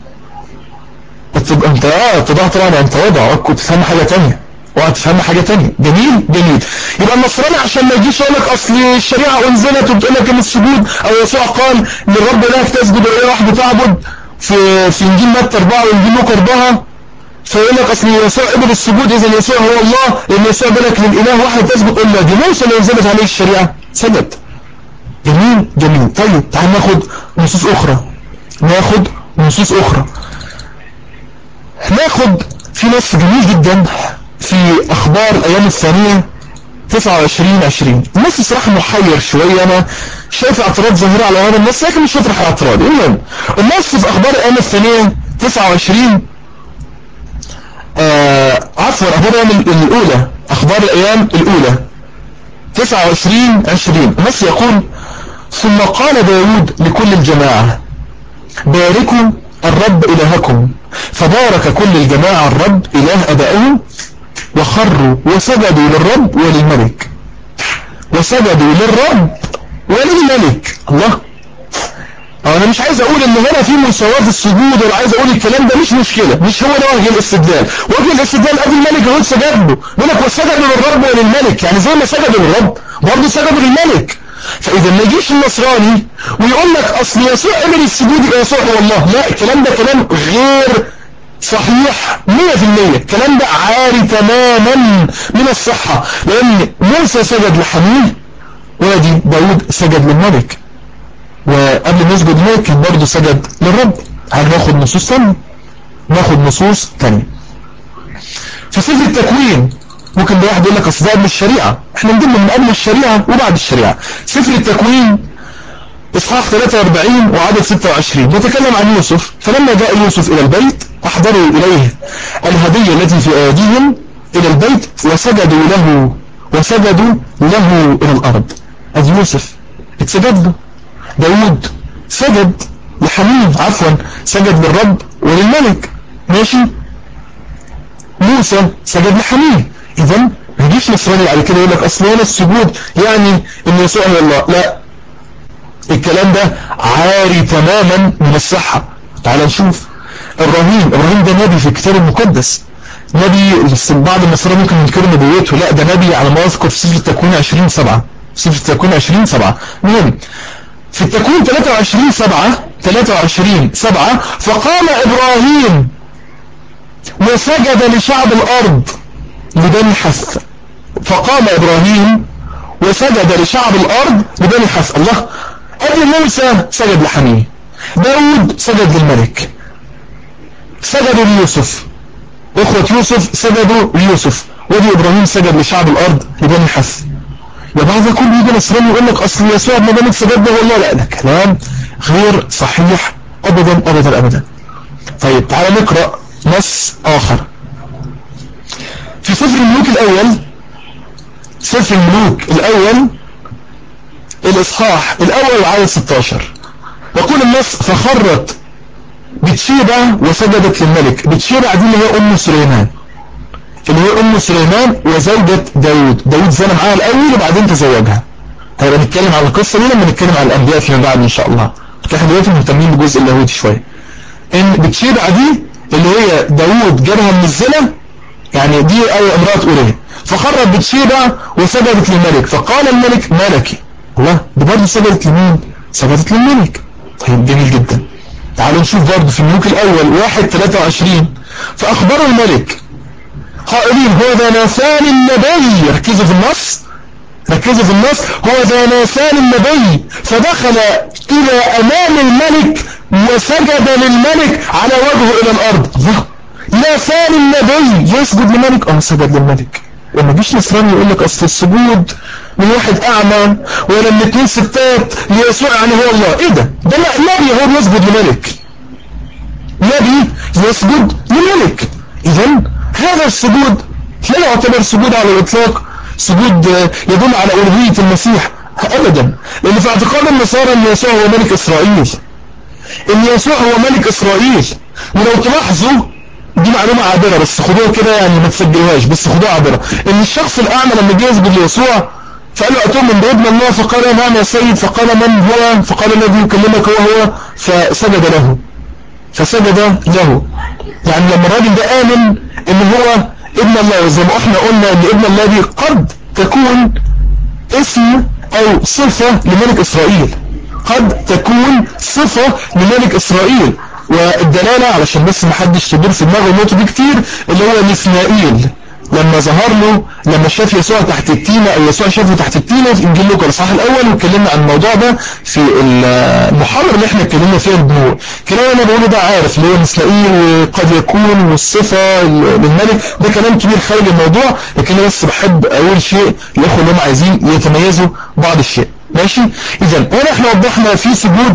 S1: انت اتضاع طبعا، انت وضع كنت تفهم حاجه ثانيه، وهتفهم حاجه ثانيه. جميل. يبقى النصراني عشان ما يجيش يقول لك اصل الشريعه انزلت وبتقول لك ان السجود، او يسوع قال للرب الهك تسجد واله وحده تعبد في انجيل متى 4 وانجيل لوقا 4، فيقول لك اصل يسوع قبل السجود اذا يسوع هو الله، لان يسوع قال لك للاله واحد تسجد الا دي. موسى اللي انزلت عليه الشريعه سجد. جميل. طيب تعال ناخد نصوص اخرى. ناخد في نص جميل جدا في اخبار الايام الثانيه 29:20. النص صراحه محير شويه، انا شايف اعتراض ظاهري على هذا النص لكن مش هطرح اعتراض. المهم النص في اخبار الايام الثانيه 29 عفوا اخبار الايام الاولى 29:20. النص يقول ثم قال داود لكل الجماعة باركوا الرب إلهكم، فبارك كل الجماعة الرب إله أبائهم وخروا وسجدوا للرب وللملك. الله. انا مش عايز اقول ان هنا في مساواة السجود، ولا عايز اقول الكلام ده، مش مشكلة، مش هو ده وجه الاستدلال. وجه الاستدلال ابي الملك يقول سجد له، يقول لك وسجدوا للرب وللملك، يعني زي ما سجدوا للرب برضه سجدوا للملك. فاذا ما يجيش النصراني ويقول لك اصل يسوع قبل السجود يبقى يسوع هو الله، لا، الكلام ده كلام غير صحيح 100%. الكلام ده عاري تماما من الصحة، لان موسى سجد لحميه وادي داود سجد للملك، وقبل ما يسجد للملك كان برضه سجد للرب. هناخد نصوص تانية في سفر التكوين. ممكن ده واحد يقول لك اصل ده قبل الشريعة، احنا نجيب من قبل الشريعة وبعد الشريعة. سفر التكوين اصحاح 43 وعدد 26 بيتكلم عن يوسف. فلما جاء يوسف الى البيت احضروا اليه الهدية التي في ايديهم الى البيت وسجدوا له الى الارض. ادي يوسف اتسجد له. داود سجد سجد للرب وللملك. ماشي. موسى سجد لحميه. اذا ما يجيش نصراني بعد كده يقول لك اصل هنا السجود يعني ان يسوع هو الله، لا، الكلام ده عاري تماما من الصحة. تعال نشوف ابراهيم ده نبي في الكتاب المقدس، نبي. بعض النصارى ممكن ينكروا نبوته، لا ده نبي على ما اذكر في سفر التكوين 20:7. المهم في التكوين 23:7 فقام إبراهيم وسجد لشعب الأرض لبني حث. الله. أبي موسى سجد لحميه، داود سجد للملك، سجدوا ليوسف، أخوة يوسف سجدوا ليوسف، ودي إبراهيم سجد لشعب الأرض لبني حث. وبعد كل يجي نصراني يقول لك اصل يسوع ابن ملك سجد له والله، لا، ده كلام غير صحيح ابدا. طيب تعال نقرأ نص اخر في سفر الملوك الاول الاصحاح الاول وعدد 16. يقول النص فخرت بتشيبة وسجدت للملك. بتشيبة دي اللي هي ام سليمان وزوجة داود زنى معاها الاول وبعدين تزوجها. هيبقى نتكلم عن القصة دي لما نتكلم عن الأنبياء فيما بعد إن شاء الله. احنا دلوقتي مهتمين بجزء اللاهوتي شوية. إن بتشيبع دي اللي هي داود جابها من الزنا، يعني دي أي امرأة أوريه. فخرت بتشيبع وسجدت للملك، فقال الملك ملكي. الله، ده برضه سجدت لمين؟ سجدت للملك. طيب جميل جدا. تعالوا نشوف برضه في الملوك الأول 1:23. فأخبروا الملك قائلين هو ذا ناثان النبي. ركزوا في النص، ركزوا في النص. هو ذا ناثان النبي فدخل إلى أمام الملك وسجد للملك على وجهه إلى الأرض. ناثان النبي يسجد للملك؟ سجد للملك. لما جيش نصراني يقول لك أصل السجود من واحد أعمى ولا من 2 ستات ليسوع يعني هو الله. إيه ده؟ ده نبي هو يسجد لملك، نبي يسجد لملك. إذن هذا السجود لا يعتبر سجود على الإطلاق سجود يدل على ألوهية المسيح أبدا، لأن في اعتقاد النصارى أن يسوع هو ملك إسرائيل، أن يسوع هو ملك إسرائيل. ولو تلاحظوا دي معلومة عابرة بس خدوها كده، يعني ما تسجلوهاش بس خدوها عابرة، أن الشخص الأعمى لما جه يسجد ليسوع فقال له أتؤمن بابن الله؟ فقال نعم يا سيد. فقال من هو؟ فقال الذي يكلمك هو. فسجد له، فسجد له. يعني لما الراجل ده آمن ان هو ابن الله، وزي ما احنا قلنا ان ابن الله دي قد تكون اسم او صفة لملك اسرائيل، قد تكون صفة لملك اسرائيل. والدلالة علشان بس محدش تدور في دماغه النقطة دي كتير، اللي هو نثنائيل لما ظهر له، لما شاف يسوع تحت التينة او يسوع شافه تحت التينة في انجيل لوقا الاصحاح الاول، واتكلمنا عن الموضوع ده في المحاضرة اللي احنا اتكلمنا فيها البنوع. كلام انا بقوله ده عارف اللي هو نثنائيل وقد يكون والصفة للملك، ده كلام كبير خارج الموضوع، لكن انا بس بحب اقول شيء الاخوة اللي هم عايزين يتميزوا بعض الشيء. ماشي؟ اذا هنا احنا وضحنا في سجود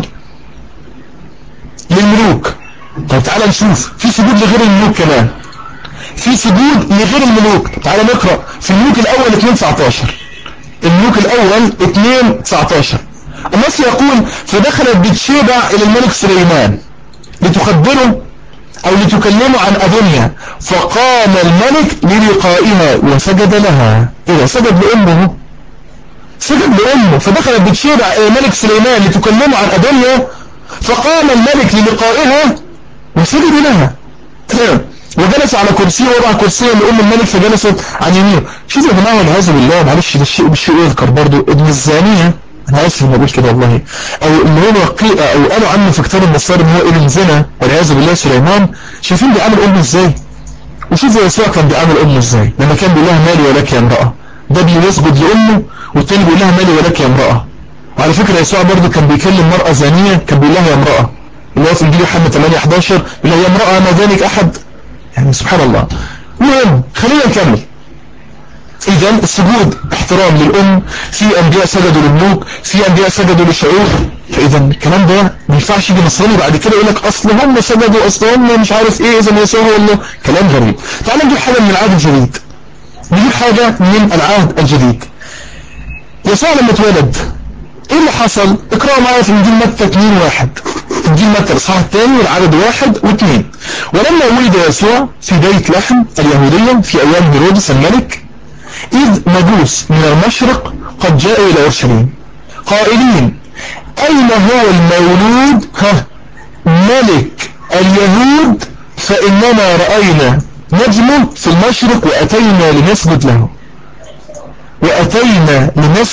S1: للملوك. طب تعالى نشوف في سجود لغير الملوك كمان، في سجود لغير الملوك. تعالى نقرأ في الملوك الأول 2:19. الملوك الأول 2:19 النص يقول فدخلت بتشيبع إلى الملك سليمان لتخبره أو لتكلمه عن أدونيا، فقام الملك للقائها وسجد لها. إذا سجد لأمه، سجد لأمه. فدخلت بتشيبع إلى الملك سليمان لتكلمه عن أدونيا، فقام الملك للقائها وسجد لها. تمام. وجلس على كرسيه وضع كرسيه لأم الملك فجلست عن يمينه. شوف يا جماعه والعياذ بالله، معلش ده الشيء بالشيء يذكر برضه ابن الزانيه، انا اسف اني بقول كده والله، او اللي هو او قالوا عنه في كتاب النصارى ان هو ابن زنا والعياذ بالله سليمان. شايفين بيعامل امه ازاي؟ وشوف يسوع كان بيعامل امه ازاي لما كان بيقول لها مالي ولك يا امراه. ده بيسجد لامه والتاني بيقول لها مالي ولك يا امراه. وعلى فكره يسوع برضه كان بيكلم مرأة زانيه كان بيقول لها يا امراه، اللي هو في انجيل يوحنا 8:11 بيقول لها يا امراه ما ذلك احد. يعني سبحان الله. المهم خلينا نكمل. اذا السجود احترام للام، في انبياء سجدوا للملوك، في انبياء سجدوا للشعوب. فاذا الكلام ده ما ينفعش يجي نصراني بعد كده يقول لك اصل هم سجدوا، اصل هم مش عارف ايه، اذا يسوع هو الله. كلام غريب. تعال نجيب حاجه من العهد الجديد، نجيب حاجه من العهد الجديد. يسوع لما اتولد ايه اللي حصل؟ اقرأوا معايا في انجيل متى 2:1. انجيل متى الاصحاح الثاني والعدد 1 و2. ولما ولد يسوع في بيت لحم اليهودية في ايام هيرودس الملك، اذ مجوس من المشرق قد جاءوا الى اورشليم قائلين اين هو المولود ملك اليهود؟ فاننا رأينا نجمه في المشرق واتينا لنسجد له. واتينا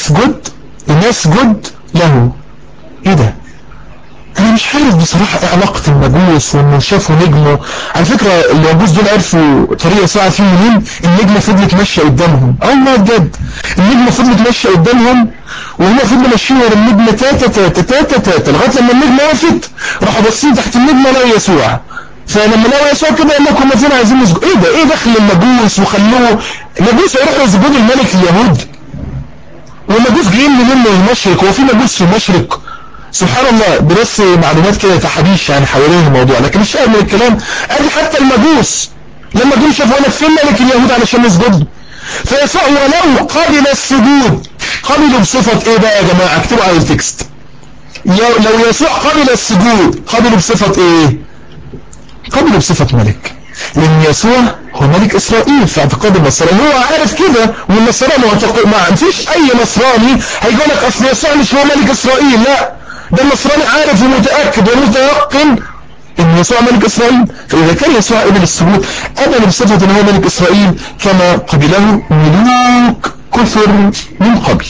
S1: لنسجد له. ايه ده؟ انا مش عارف بصراحة ايه علاقة المجوس وانه شافوا نجمه. على فكرة المجوس دول عرفوا طريقة ساعة فيه منين؟ النجمة فضلت ماشية قدامهم. الله بجد، النجمة فضلت ماشية قدامهم وهم فضلوا ماشيين ورا النجمة تاتا تاتا تاتا تاتا لغاية لما النجمة وقفت، راحوا باصين تحت النجمة لقوا يسوع. فلما لقوا يسوع كده قال لكم ما فينا عايزين نسجد. ايه ده؟ ايه دخل المجوس وخلوه المجوس يروحوا يسجدوا الملك اليهود؟ والمجوس جايين من المشرق، هو في مجوس في المشرق؟ سبحان الله. بس معلومات كده تحابيش يعني حوالين الموضوع، لكن الشاهد من الكلام ادي حتى المجوس لما جم شافوا لك فين ملك اليهود علشان نسجد. فيسوع ولو قبل السجود، قبلوا بصفة ايه بقى يا جماعة؟ اكتبوا على التكست. لو يسوع قبل السجود قبلوا بصفة ايه؟ قبلوا بصفة ملك، لان يسوع هو ملك اسرائيل في اعتقاد النصارى. هو عارف كده، والنصارى ما فيش اي نصراني هيقول لك اصل يسوع مش هو ملك اسرائيل. لا، ده النصراني عارف ومتأكد ومتيقن ان يسوع ملك اسرائيل. فاذا كان يسوع قبل السجود قبل بصفة ان هو ملك اسرائيل كما قبله ملوك كثر من قبل،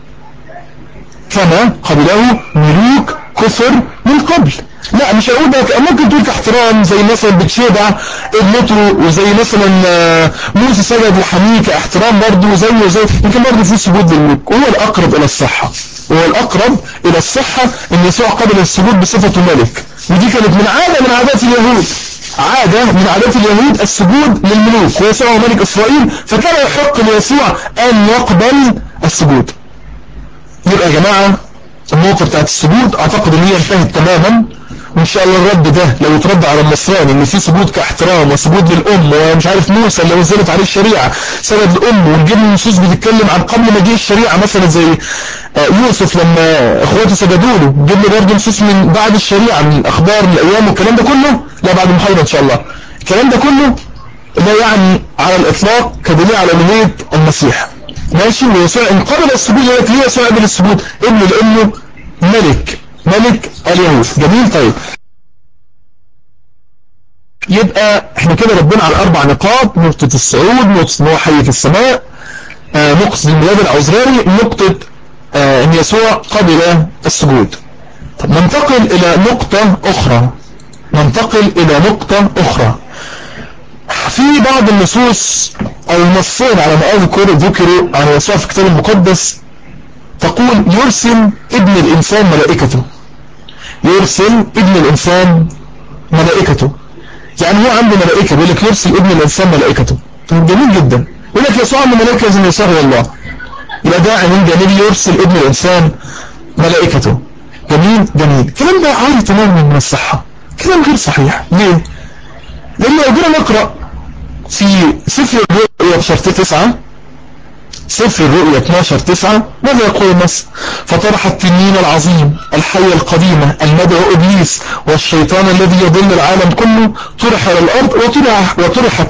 S1: كما قبله ملوك كثر من قبل. لا مش هقول بقى، ممكن تقول كاحترام زي مثلا بتشيبع ابنته، وزي مثلا موسى سجد لحميكة احترام برضه زيه يمكن برضه في سجود للملوك. هو الأقرب إلى الصحة، هو الأقرب إلى الصحة إن يسوع قبل السجود بصفته ملك، ودي كانت من عادات اليهود، عادة من عادات اليهود السجود للملوك، ويسوع هو ملك إسرائيل، فكان يحق ليسوع أن يقبل السجود. يبقى يا جماعة النقطة بتاعت السجود اعتقد ان هي انتهت تماما، وان شاء الله الرد ده لو يترد على النصراني ان في سجود كاحترام وسجود للام، ومش عارف موسى اللي نزلت عليه الشريعة سجد لامه، ونجيب نصوص بتتكلم عن قبل ما جه الشريعة مثلا زي يوسف لما اخواته سجدوا له، نجيب له برضه نصوص من بعد الشريعة من الاخبار من الايام والكلام ده كله، لا بعد المحاضرة ان شاء الله. الكلام ده كله لا يعني على الاطلاق كدليل على الوهية المسيح، ماشي. ويسوع ان قبل السجود لك ليه يسوع قبل السجود؟ ابن لانه ملك اليهود. جميل. طيب يبقى احنا كده ردينا على 4 نقاط: نقطة الصعود، نقطة ان هو حي في السماء، نقطة الميلاد العذراني، نقطة ان يسوع قبل السجود. طب ننتقل الى نقطة اخرى. في بعض النصوص او النصين على ما اذكر ذكروا عن يسوع في الكتاب المقدس تقول يرسل ابن الانسان ملائكته، يعني هو عنده ملائكة، بيقول لك يرسل ابن الانسان ملائكته. طيب جميل جدا، يقول لك يسوع عنده ملائكة لازم يسوع هو الله، يبقى ده عنوان جميل، يرسل ابن الانسان ملائكته. جميل. الكلام ده عالي تماما من الصحة، كلام غير صحيح. ليه؟ لان لو جينا نقرأ في سفر الرؤيا سفر الرؤيا 12:9 ماذا يقول النص؟ فطرح التنين العظيم الحية القديمة المدعو إبليس والشيطان الذي يضل العالم كله طرح إلى الأرض وطرحت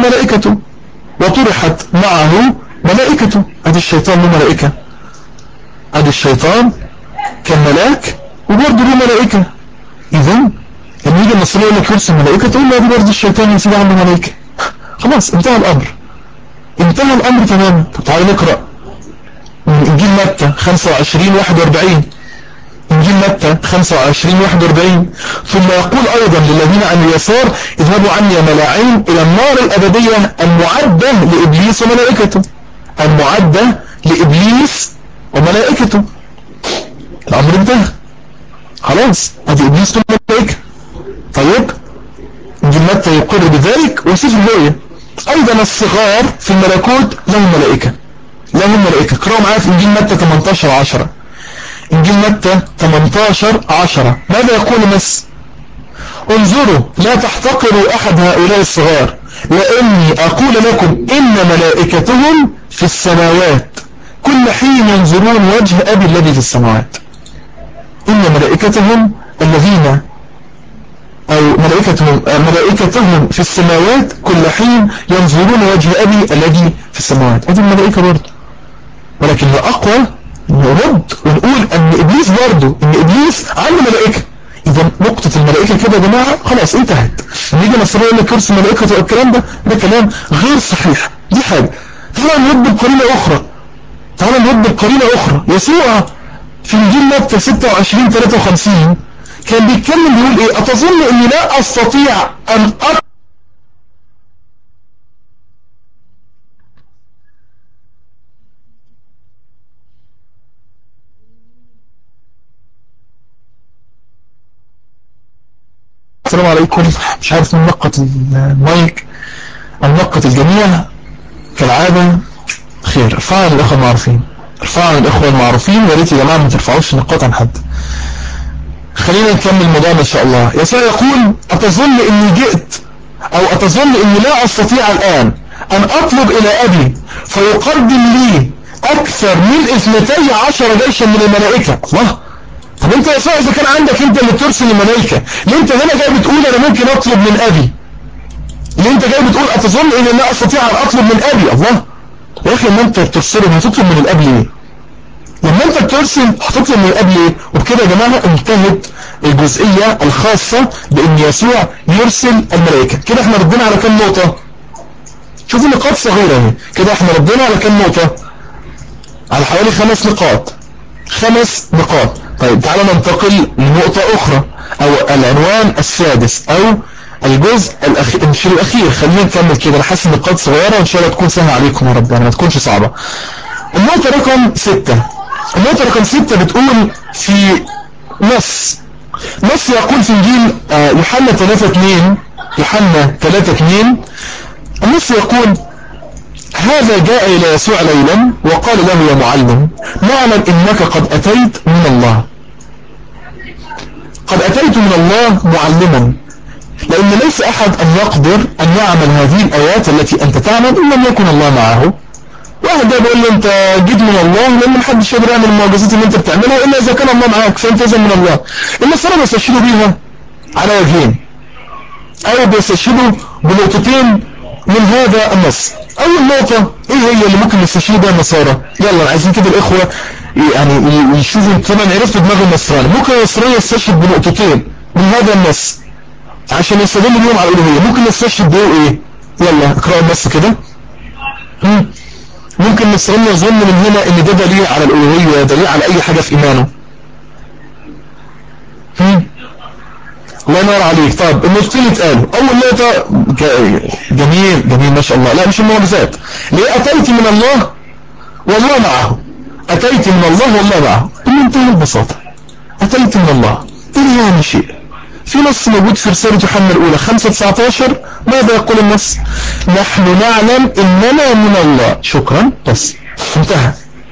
S1: معه ملائكته. أدي الشيطان له ملائكة، أدي الشيطان كان ملاك وبرضه له ملائكة. إذن لما يجي النصر يقول لك يرسل ملائكة تقول له أدي برضه الشيطان يسيب عنده ملائكة. خلاص انتهى الأمر تماما. طب تعالوا نقرأ من إنجيل متى 25:41. إنجيل متى 25:41: ثم يقول أيضا للذين عن اليسار اذهبوا عني يا ملاعين إلى النار الأبدية المعدة لإبليس وملائكته. الأمر انتهى خلاص، أدي إبليس وملائكة. طيب إنجيل متى يقر بذلك، وسفر الرؤيا أيضا الصغار في الملكوت لهم ملائكة. اقرأوا معايا في إنجيل متى 18:10. إنجيل متى 18:10 ماذا يقول النص؟ انظروا لا تحتقروا أحد هؤلاء الصغار لأني أقول لكم إن ملائكتهم في السماوات كل حين ينظرون وجه أبي الذي في السماوات. إن ملائكتهم ملائكتهم في السماوات كل حين ينظرون وجه أبي الذي في السماوات. هذه الملائكة برضه، ولكن الأقوى نرد ونقول ان ابليس برضه عنده ملائكة. اذا نقطة الملائكة كده يا جماعة خلاص انتهت. لما يجي نصر يقول لك يرسل ملائكة والكلام ده كلام غير صحيح. دي حاجة. تعالى نرد بقرينة اخرى. يسوع في انجيل متى 26:53 كان بيتكلم بيقول ايه؟ اتظن اني لا استطيع ان السلام عليكم. مش عارف من نقط المايك أم نقط الجميع. كالعادة خير. ارفعوا عن الإخوة المعروفين، ويا ريت يا جماعة ما ترفعوش نقاط عن حد. خلينا نكمل موضوعنا إن شاء الله. يسوع يقول أتظن إني لا أستطيع الآن أن أطلب إلى أبي فيقدم لي أكثر من 12 جيشا من الملائكة. الله. طب أنت يا يسوع إذا كان عندك أنت اللي بترسل الملائكة، ليه أنت هنا جاي بتقول أنا ممكن أطلب من أبي؟ ليه أنت جاي بتقول أتظن إني لا أستطيع أن أطلب من أبي؟ الله. يا أخي لما أنت بترسله هتطلب من الأب ليه؟ لما أنت بترسل هتطلب من الأب ليه؟ وبكده يا جماعة انتهت الجزئية الخاصة بأن يسوع يرسل الملائكة. كده احنا ردينا على كم نقطة؟ شوفوا نقاط صغيرة اهي. كده احنا ردينا على كم نقطة؟ على حوالي 5 نقاط. 5 نقاط. طيب تعالى ننتقل لنقطة أخرى، أو العنوان السادس، أو الجزء الأخير، مش الأخير، خلينا نكمل كده. أنا حاسس النقاط صغيرة وإن شاء الله تكون سهلة عليكم يا رب، يعني ما تكونش صعبة. النقطة رقم 6. النقطة رقم 6 بتقول في نص يقول في إنجيل يوحنا 3:2. يوحنا 3:2 النص يقول: هذا جاء إلى يسوع ليلا وقال له: يا معلم، نعلم إنك قد أتيت من الله. قد أتيت من الله معلما، لأن ليس أحد أن يقدر أن يعمل هذه الآيات التي أنت تعمل إن لم يكن الله معه. واحد ده بيقول له أنت جيت من الله، لأن محدش يقدر يعمل المعجزات اللي أنت بتعملها إلا إذا كان الله معاك، فأنت إذا من الله. النصارى بيستشهدوا بيها على وجهين، أو بيستشهدوا بنقطتين من هذا النص. أول نقطة إيه هي اللي ممكن يستشهدوا بها النصارى؟ يلا عايزين كده الإخوة يعني يشوفوا. طبعا عرفتوا دماغ النصراني. ممكن النصراني يستشهد بنقطتين من هذا النص عشان يستدل بيهم على الألوهية. ممكن نستشهد بيه إيه؟ يلا اقرأوا النص كده. ممكن النصراني يظن من هنا إن ده دليل على الألوهية، دليل على أي حاجة في إيمانه. الله ينور عليك. طب النقطتين اتقالوا. اول نقطة جميل ما شاء الله، لا مش المعجزات. ليه؟ اتيت من الله والله معه. اتيت من الله والله معه بمنتهى البساطة. اتيت من الله ايه يعني شيء. في نص موجود في رسالة يوحنا الاولى 5:19. ماذا يقول النص؟ نحن نعلم اننا من الله. شكرا، بس انتهى.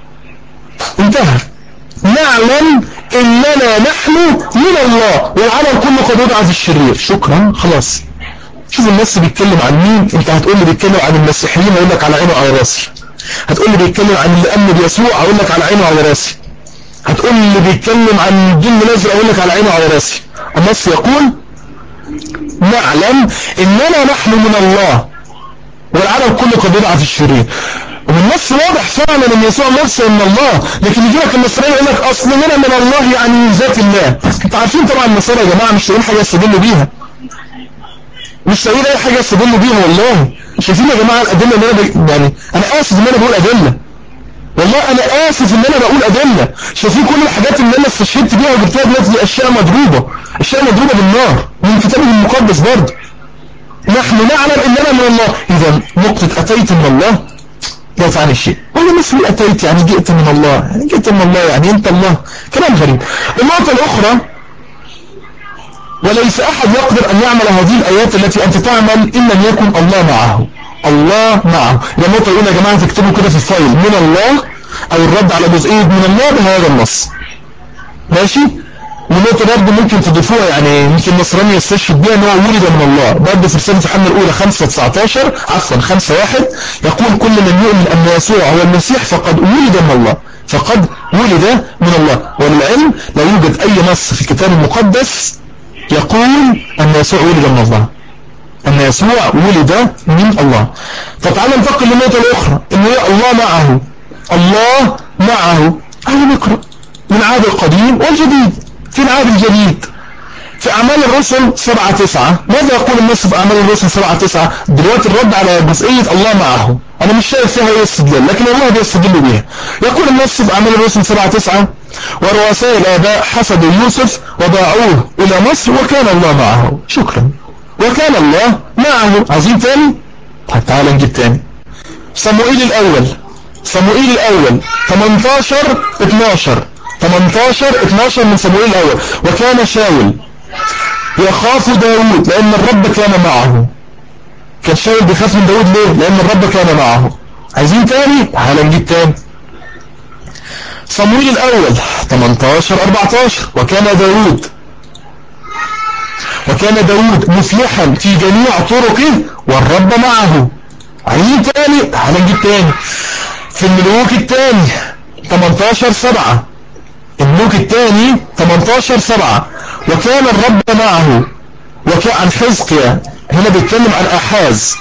S1: نعلم اننا نحن من الله والعالم كله قد وضع في الشرير. شكرا، خلاص. شوف الناس بيتكلم عن مين. انت هتقول لي بيتكلم عن المسيحيين، اقول لك على عينه وعلى راسي. هتقول لي بيتكلم عن اللي امن بيسوع، اقول لك على عينه وعلى راسي. هتقول لي بيتكلم عن الجن الازرق، اقول لك على عينه وعلى راسي. النص يقول نعلم اننا نحن من الله والعالم كله قد وضع في الشرير. والنص واضح فعلا ان يسوع نفسه من الله، لكن يجي لك النصراني يقول لك اصل لنا من الله يعني ذات الله. انتوا عارفين طبعا النصارى يا جماعه مش لاقيين حاجه يستدلوا بيها، مش لاقيين اي حاجه يستدلوا بيها والله. شايفين يا جماعه الادله اللي انا يعني انا اسف ان انا بقول ادله، والله انا اسف ان انا بقول ادله. شايفين كل الحاجات اللي انا استشهدت بيها وجبتها دلوقتي اشياء مضروبه بالنار من كتابه المقدس برضه. نحن نعلم اننا من الله. اذا نقطه اتيت من الله لا تعني الشيء. ولا مثل أتيت يعني جئت من الله، يعني جئت من الله يعني أنت الله. كلام غريب. النقطة الأخرى: وليس أحد يقدر أن يعمل هذه الآيات التي أنت تعمل إن لم يكن الله معه. الله معه. النقطة الأولى يا جماعة تكتبوا كده في الفايل: من الله، أو الرد على جزئية من الله بهذا النص. ماشي؟ ونقطة برضه ممكن تضيفوها، يعني يمكن النصراني يستشهد بها ان هو ولد من الله. برضه في رسالة يوحنا الأولى 5:19 عفوا 5:1 يقول: كل من يؤمن أن يسوع هو المسيح فقد ولد من الله. فقد ولد من الله. وللعلم لا يوجد أي نص في الكتاب المقدس يقول أن يسوع ولد من الله، أن يسوع ولد من الله. فتعال ننتقل للنقطة الأخرى: إن الله معه. الله معه. تعالوا نقرأ من العهد القديم والجديد. في العهد الجديد في أعمال الرسل 7:9 ماذا يقول النص في أعمال الرسل 7:9؟ دلوقتي الرد على جزئية الله معه أنا مش شايف فيها أي استدلال، لكن الله بيستدل بيها. يقول النص في أعمال الرسل 7:9: ورؤساء الآباء حسدوا يوسف وباعوه إلى مصر وكان الله معه. شكرا. وكان الله معه. عايزين تاني؟ تعال نجيب تاني. صموئيل الأول 18:12 18:12 من صموئيل الأول: وكان شاول يخاف داود لأن الرب كان معه. كان شاول بيخاف من داود ليه؟ لأن الرب كان معه. عايزين تاني؟ تعال نجيب تاني. صموئيل الأول 18:14: وكان داود مفلحا في جميع طرقه والرب معه. عايزين تاني؟ تعال نجيب تاني. في الملوك الثاني 18:7 الملوك الثاني 18:7: وكان الرب معه. عن حزقيا هنا بيتكلم عن أحاز،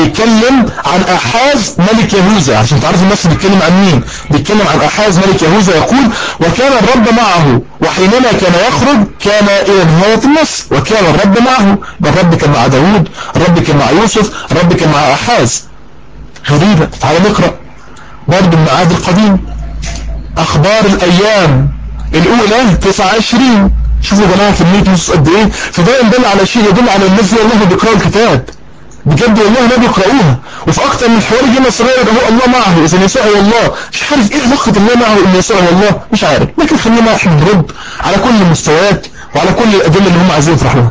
S1: ملك يهوذا، عشان تعرفوا الناس بيتكلم عن مين. بيتكلم عن أحاز ملك يهوذا. يقول: وكان الرب معه، وحينما كان يخرج كان إلى نهاية النص. وكان الرب معه. الرب كان مع داود، الرب كان مع يوسف، الرب كان مع أحاز. غريبة. تعالوا نقرأ برضه من العهد القديم اخبار الايام الاولى 29. شوفوا يا جماعه كميه نصوص قد ايه. فده يدل على شيء، يدل على الناس دي والله بيقراوا الكتاب بجد والله، ما بيقرأوها. وفي اكتر من حوار يجي نصراني هو الله معه، اذا يسوع هو الله، مش عارف ايه علاقه الله معه ان يسوع هو الله، مش عارف. لكن خلينا احنا نرد على كل المستويات وعلى كل الادله اللي هم عايزين يطرحوها.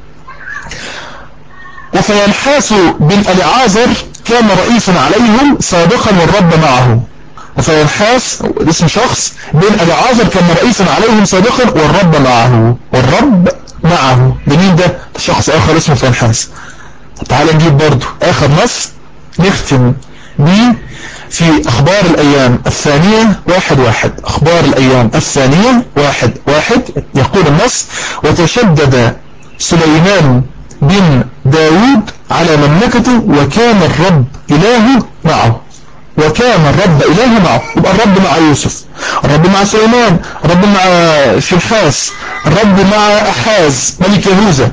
S1: وفينحاس بن اليعازر كان رئيسا عليهم سابقا والرب معه. وفينحاس اسم شخص، بن اليعازر كان رئيسا عليهم سابقا والرب معه. والرب معه ده مين؟ ده شخص اخر اسمه فينحاس. تعال نجيب برضو اخر نص نختم بيه في اخبار الايام الثانية 1:1. اخبار الايام الثانية 1:1 يقول النص: وتشدد سليمان بن داود على مملكته وكان الرب إلهه معه. وكان الرب إلهه معه. يبقى الرب مع يوسف، الرب مع سليمان، الرب مع فنحاس، الرب مع أحاز ملك يهوذا.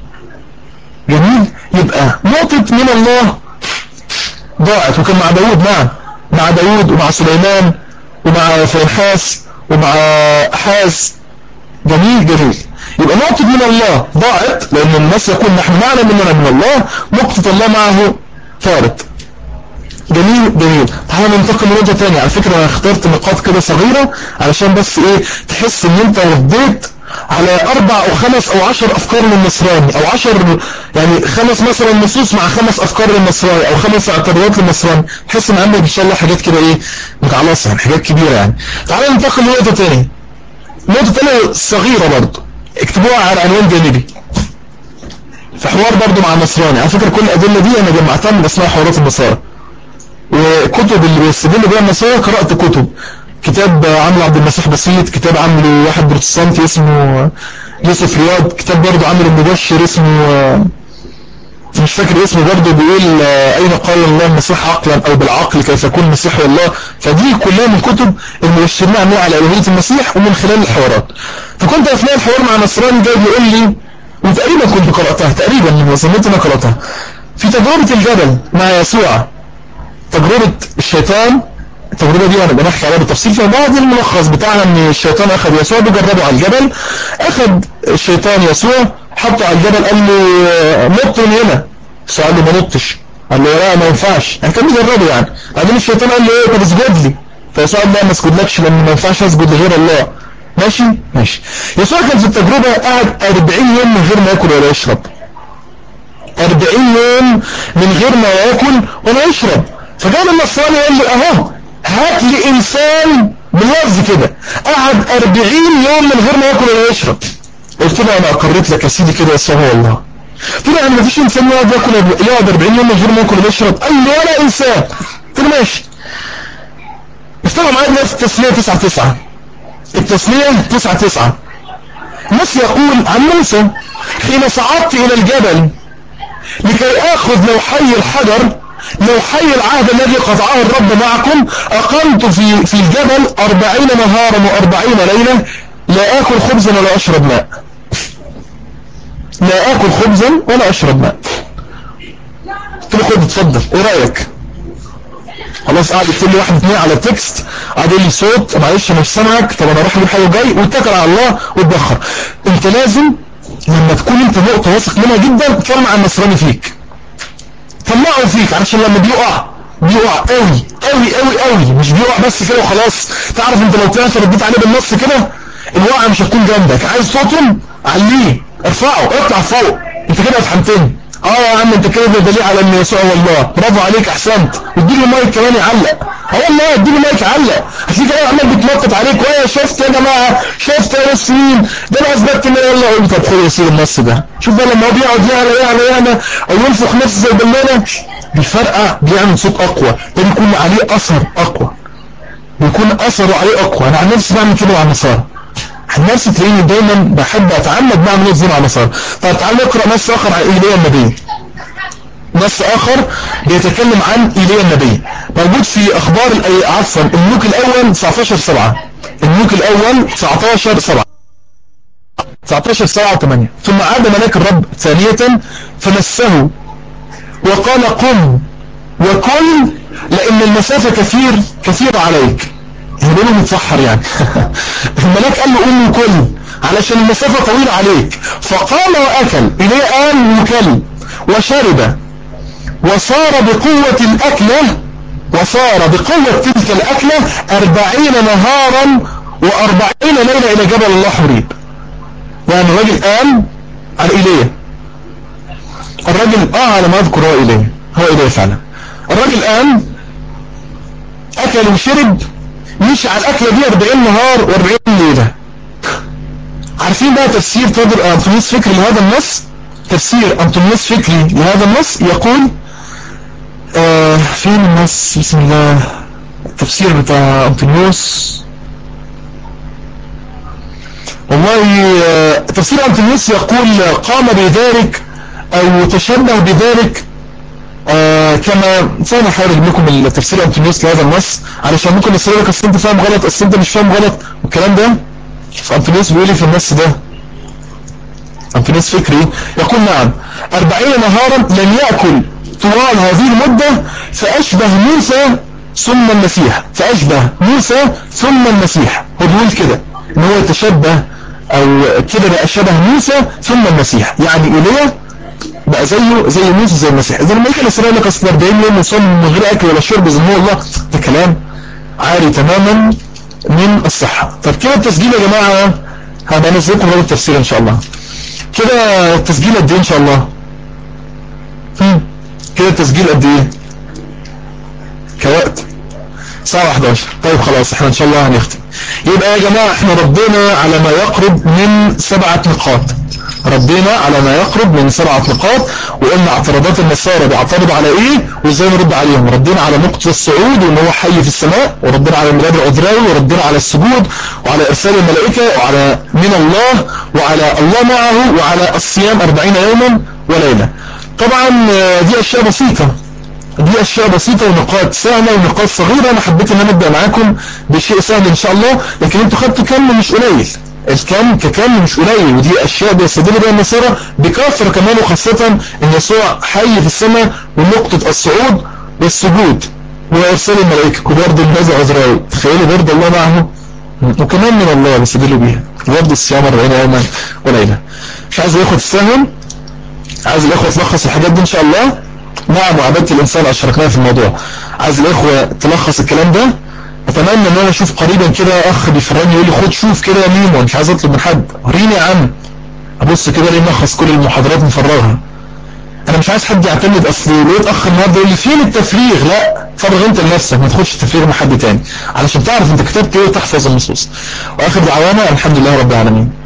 S1: جميل. يبقى نقطة من الله ضاعت، وكان مع داود، مع داود ومع سليمان ومع فنحاس ومع أحاز. جميل جميل. يبقى نقطة من الله ضاعت، لأن الناس يقول نحن نعلم أننا من الله، نقطة الله معه ثابت. جميل جميل. تعالى ننتقل لنقطة تانية. على فكرة أنا اخترت نقاط كده صغيرة علشان بس إيه تحس إن أنت رديت على 4 أو 5 أو 10 أفكار للنصراني، أو 10 يعني 5 مثلا نصوص مع 5 أفكار للنصراني، أو 5 اعتراضات للنصراني، تحس إن عندك إن شاء الله حاجات كده إيه متعلصة، يعني حاجات كبيرة يعني. تعالى ننتقل لنقطة تانية. نقطة تانية صغيرة برضو، اكتبوها على عنوان جانبي في حوار برضو مع النصراني. على فكرة كل الأدلة دي أنا جمعتها من اسمها حوارات النصارى، وكتب اللي بيستدلوا بيها النصارى قرأت كتب. كتاب عامله عبد المسيح بسيط، كتاب عامله واحد بروتستانتي اسمه يوسف رياض، كتاب برضو عامله المبشر اسمه مش فاكر اسمه برضو، بيقول أين قال الله المسيح عقلا أو بالعقل كيف يكون المسيح والله. فدي كلها من كتب المبشرين عاملين على ألوهية المسيح ومن خلال الحوارات. فكنت أثناء الحوار مع نصراني جاي بيقول لي، وتقريبا كنت قرأتها تقريبا من وصلت أنا قرأتها، في تجربة الجبل مع يسوع، تجربة الشيطان. التجربة دي أنا بنحكي عليها بالتفصيل، فبعض الملخص بتاعها إن الشيطان أخذ يسوع بجربه على الجبل. أخذ الشيطان يسوع حطه على الجبل، قال له نط من هنا، سأل له ما نطش، قال له لا ما ينفعش، يعني كان بيجربه يعني. بعدين الشيطان قال له ايه، طب اسجد لي، فيسوع قال لا ما اسجدلكش لأن ما ينفعش اسجد لغير الله. ماشي ماشي. يسوع كان في التجربة قعد 40 يوم من غير ما ياكل ولا يشرب. 40 يوم من غير ما ياكل ولا يشرب. فجاء النصراني قال لي اهو هات لي انسان باللفظ كده قعد 40 يوم من غير ما ياكل ولا يشرب. قلت له انا اقريت لك يا سيدي كده يسوع هو الله. قلت له يعني مفيش انسان يقعد 40 يوم من غير ما ياكل ولا يشرب؟ قال لي ولا انسان. قلت له ماشي. اشتغل معايا نفس التسلية 9:9. التسلية 9:9 نص يقول عن موسى: حين صعدت الى الجبل لكي اخذ لوحي الحجر، لوحي العهد الذي قطعه الرب معكم، اقمت في الجبل 40 نهارا و40 ليلة لا اكل خبزا ولا اشرب ماء. لا اكل خبزا ولا اشرب ماء. قلت له خد اتفضل ايه رايك؟ خلاص قاعد يكتب لي 1 2 على التكست، قاعد يقول لي صوت معلش انا مش سامعك، طب انا اروح اجيب حاجه جاي، واتكل على الله واتبخر. انت لازم لما تكون انت نقطه واثق منها جدا تطلع النصراني فيك، طلعه فيك، علشان لما بيقع قوي قوي قوي قوي، مش بيقع بس كده وخلاص. تعرف انت لو طلعت رديت عليه بالنص كده الوقعه مش هتكون جنبك. عايز صوتهم عليه، ارفعه، اطلع فوق، انت كده افهمتني. يا عم انت كده دليل على ان يسوع والله، برافو عليك احسنت. واديله مايك كمان يعلق. والله اديله مايك يعلق، هتلاقيه كده عمال بيتنطط عليك، ويا شفت يا جماعه، شفت يا مسلمين، ده انا اثبتت ان الله. اقول طب خد يا سيدي النص ده، شوف بقى لما هو بيقعد يعلى او ينفخ نفسه زي البلانه بيفرقع، بيعمل صوت اقوى، ده بيكون عليه اثر اقوى، بيكون اثره عليه اقوى. انا عن نفسي بعمل كده مع النصارى، عن نفسي تلاقيني دايما بحب اتعمد بعمل زي مع النصارى. طب تعال نقرا نص اخر عن ايليا النبي. نص اخر بيتكلم عن ايليا النبي، موجود في اخبار عفوا الملوك الاول 19:7. الملوك الاول 19:7 19:7 و8. ثم عاد ملاك الرب ثانية فمسه وقال قم وكل لان المسافة كثيرة عليك. لونه متسحر يعني. الملاك قال له قوم وكل علشان المسافة طويلة عليك، فقام وأكل. إليه قال وكل وشرب، وصار بقوة الأكلة، وصار بقوة تلك الأكلة 40 نهارا و40 ليلة إلى جبل الله حريب. يعني الراجل قام على إيليا، الراجل على ما أذكر هو إيليا فعلا. الراجل قام أكل وشرب، مشي على الأكلة دي 40 نهار و40 ليلة. عارفين بقى تفسير أنطونيوس فكري لهذا النص؟ تفسير أنطونيوس فكري لهذا النص يقول فين النص؟ بسم الله. التفسير بتاع أنطونيوس، والله تفسير أنطونيوس يقول قام بذلك أو تشبه بذلك كما ثاني حاول اجيب لكم التفسير أنطونيوس لهذا النص علشان ممكن يصير لك أصل أنت فاهم غلط، أصل أنت مش فاهم غلط والكلام ده. فأنطونيوس بيقول لي في النص ده، أنطونيوس فكري يقول نعم 40 نهارا لم يأكل طوال هذه المدة، فأشبه موسى ثم المسيح، فأشبه موسى ثم المسيح. هو بيقول كده ان هو يتشبه او كده بقى شبه موسى ثم المسيح، يعني إيليا بقى زيه زي موسى زي المسيح. اذا لما يجي الاسرائيل لك اصل 40 يوم وصوم من غير اكل ولا شرب زي ما الله، ده كلام عاري تماما من الصحة. طب كده التسجيل يا جماعة هبقى انزلكم رابط التفسير ان شاء الله. كده التسجيل قد ايه ان شاء الله؟ كده التسجيل قد ايه كوقت؟ ساعة 11. طيب خلاص احنا ان شاء الله هنختم. يبقى يا جماعة احنا ردينا على ما يقرب من 7 نقاط، ردينا على ما يقرب من 7 نقاط، وقلنا اعتراضات النصارى بيعترضوا على ايه وازاي نرد عليهم. ردينا على نقطة الصعود وان هو حي في السماء، وردينا على الميلاد العذراوي، وردينا على السجود، وعلى ارسال الملائكة، وعلى من الله، وعلى الله معه، وعلى الصيام 40 يوما وليلة. طبعا دي اشياء بسيطة، دي اشياء بسيطة ونقاط سهلة ونقاط صغيرة. انا حبيت ان انا ابدأ معاكم بشيء سهل ان شاء الله، لكن انتوا خدتوا كم مش قليل، الكم ككم مش قليل، ودي اشياء بيستدل بها النصارى بكثرة كمان، وخاصة ان يسوع حي في السماء، ونقطة الصعود والسجود وارسال الملائكة، وبرضه الميلاد العذراوي تخيلوا برضه الله معه، وكمان من الله بيستدلوا بيها، وبرضه الصيام 40 يوما وليلة. مش عايز الاخوة تستهون، عايز الاخوة تلخص الحاجات دي ان شاء الله. نعم وعبادة الإنسان أشركناها في الموضوع. عايز الإخوة تلخص الكلام ده. أتمنى أن أنا أشوف قريبا كده أخ بيفرجني يقول لي خد شوف كده يا ميمو، مش عايز أطلب من حد، وريني يا عم أبص كده ليه ملخص كل المحاضرات مفرغها. أنا مش عايز حد يعتمد أصل لقيت أخ النهارده يقول لي فين التفريغ، لا فرغ أنت لنفسك، ما تاخدش التفريغ من حد تاني علشان تعرف أنت كتبت إيه وتحفظ النصوص. وآخر دعوانا الحمد لله رب العالمين.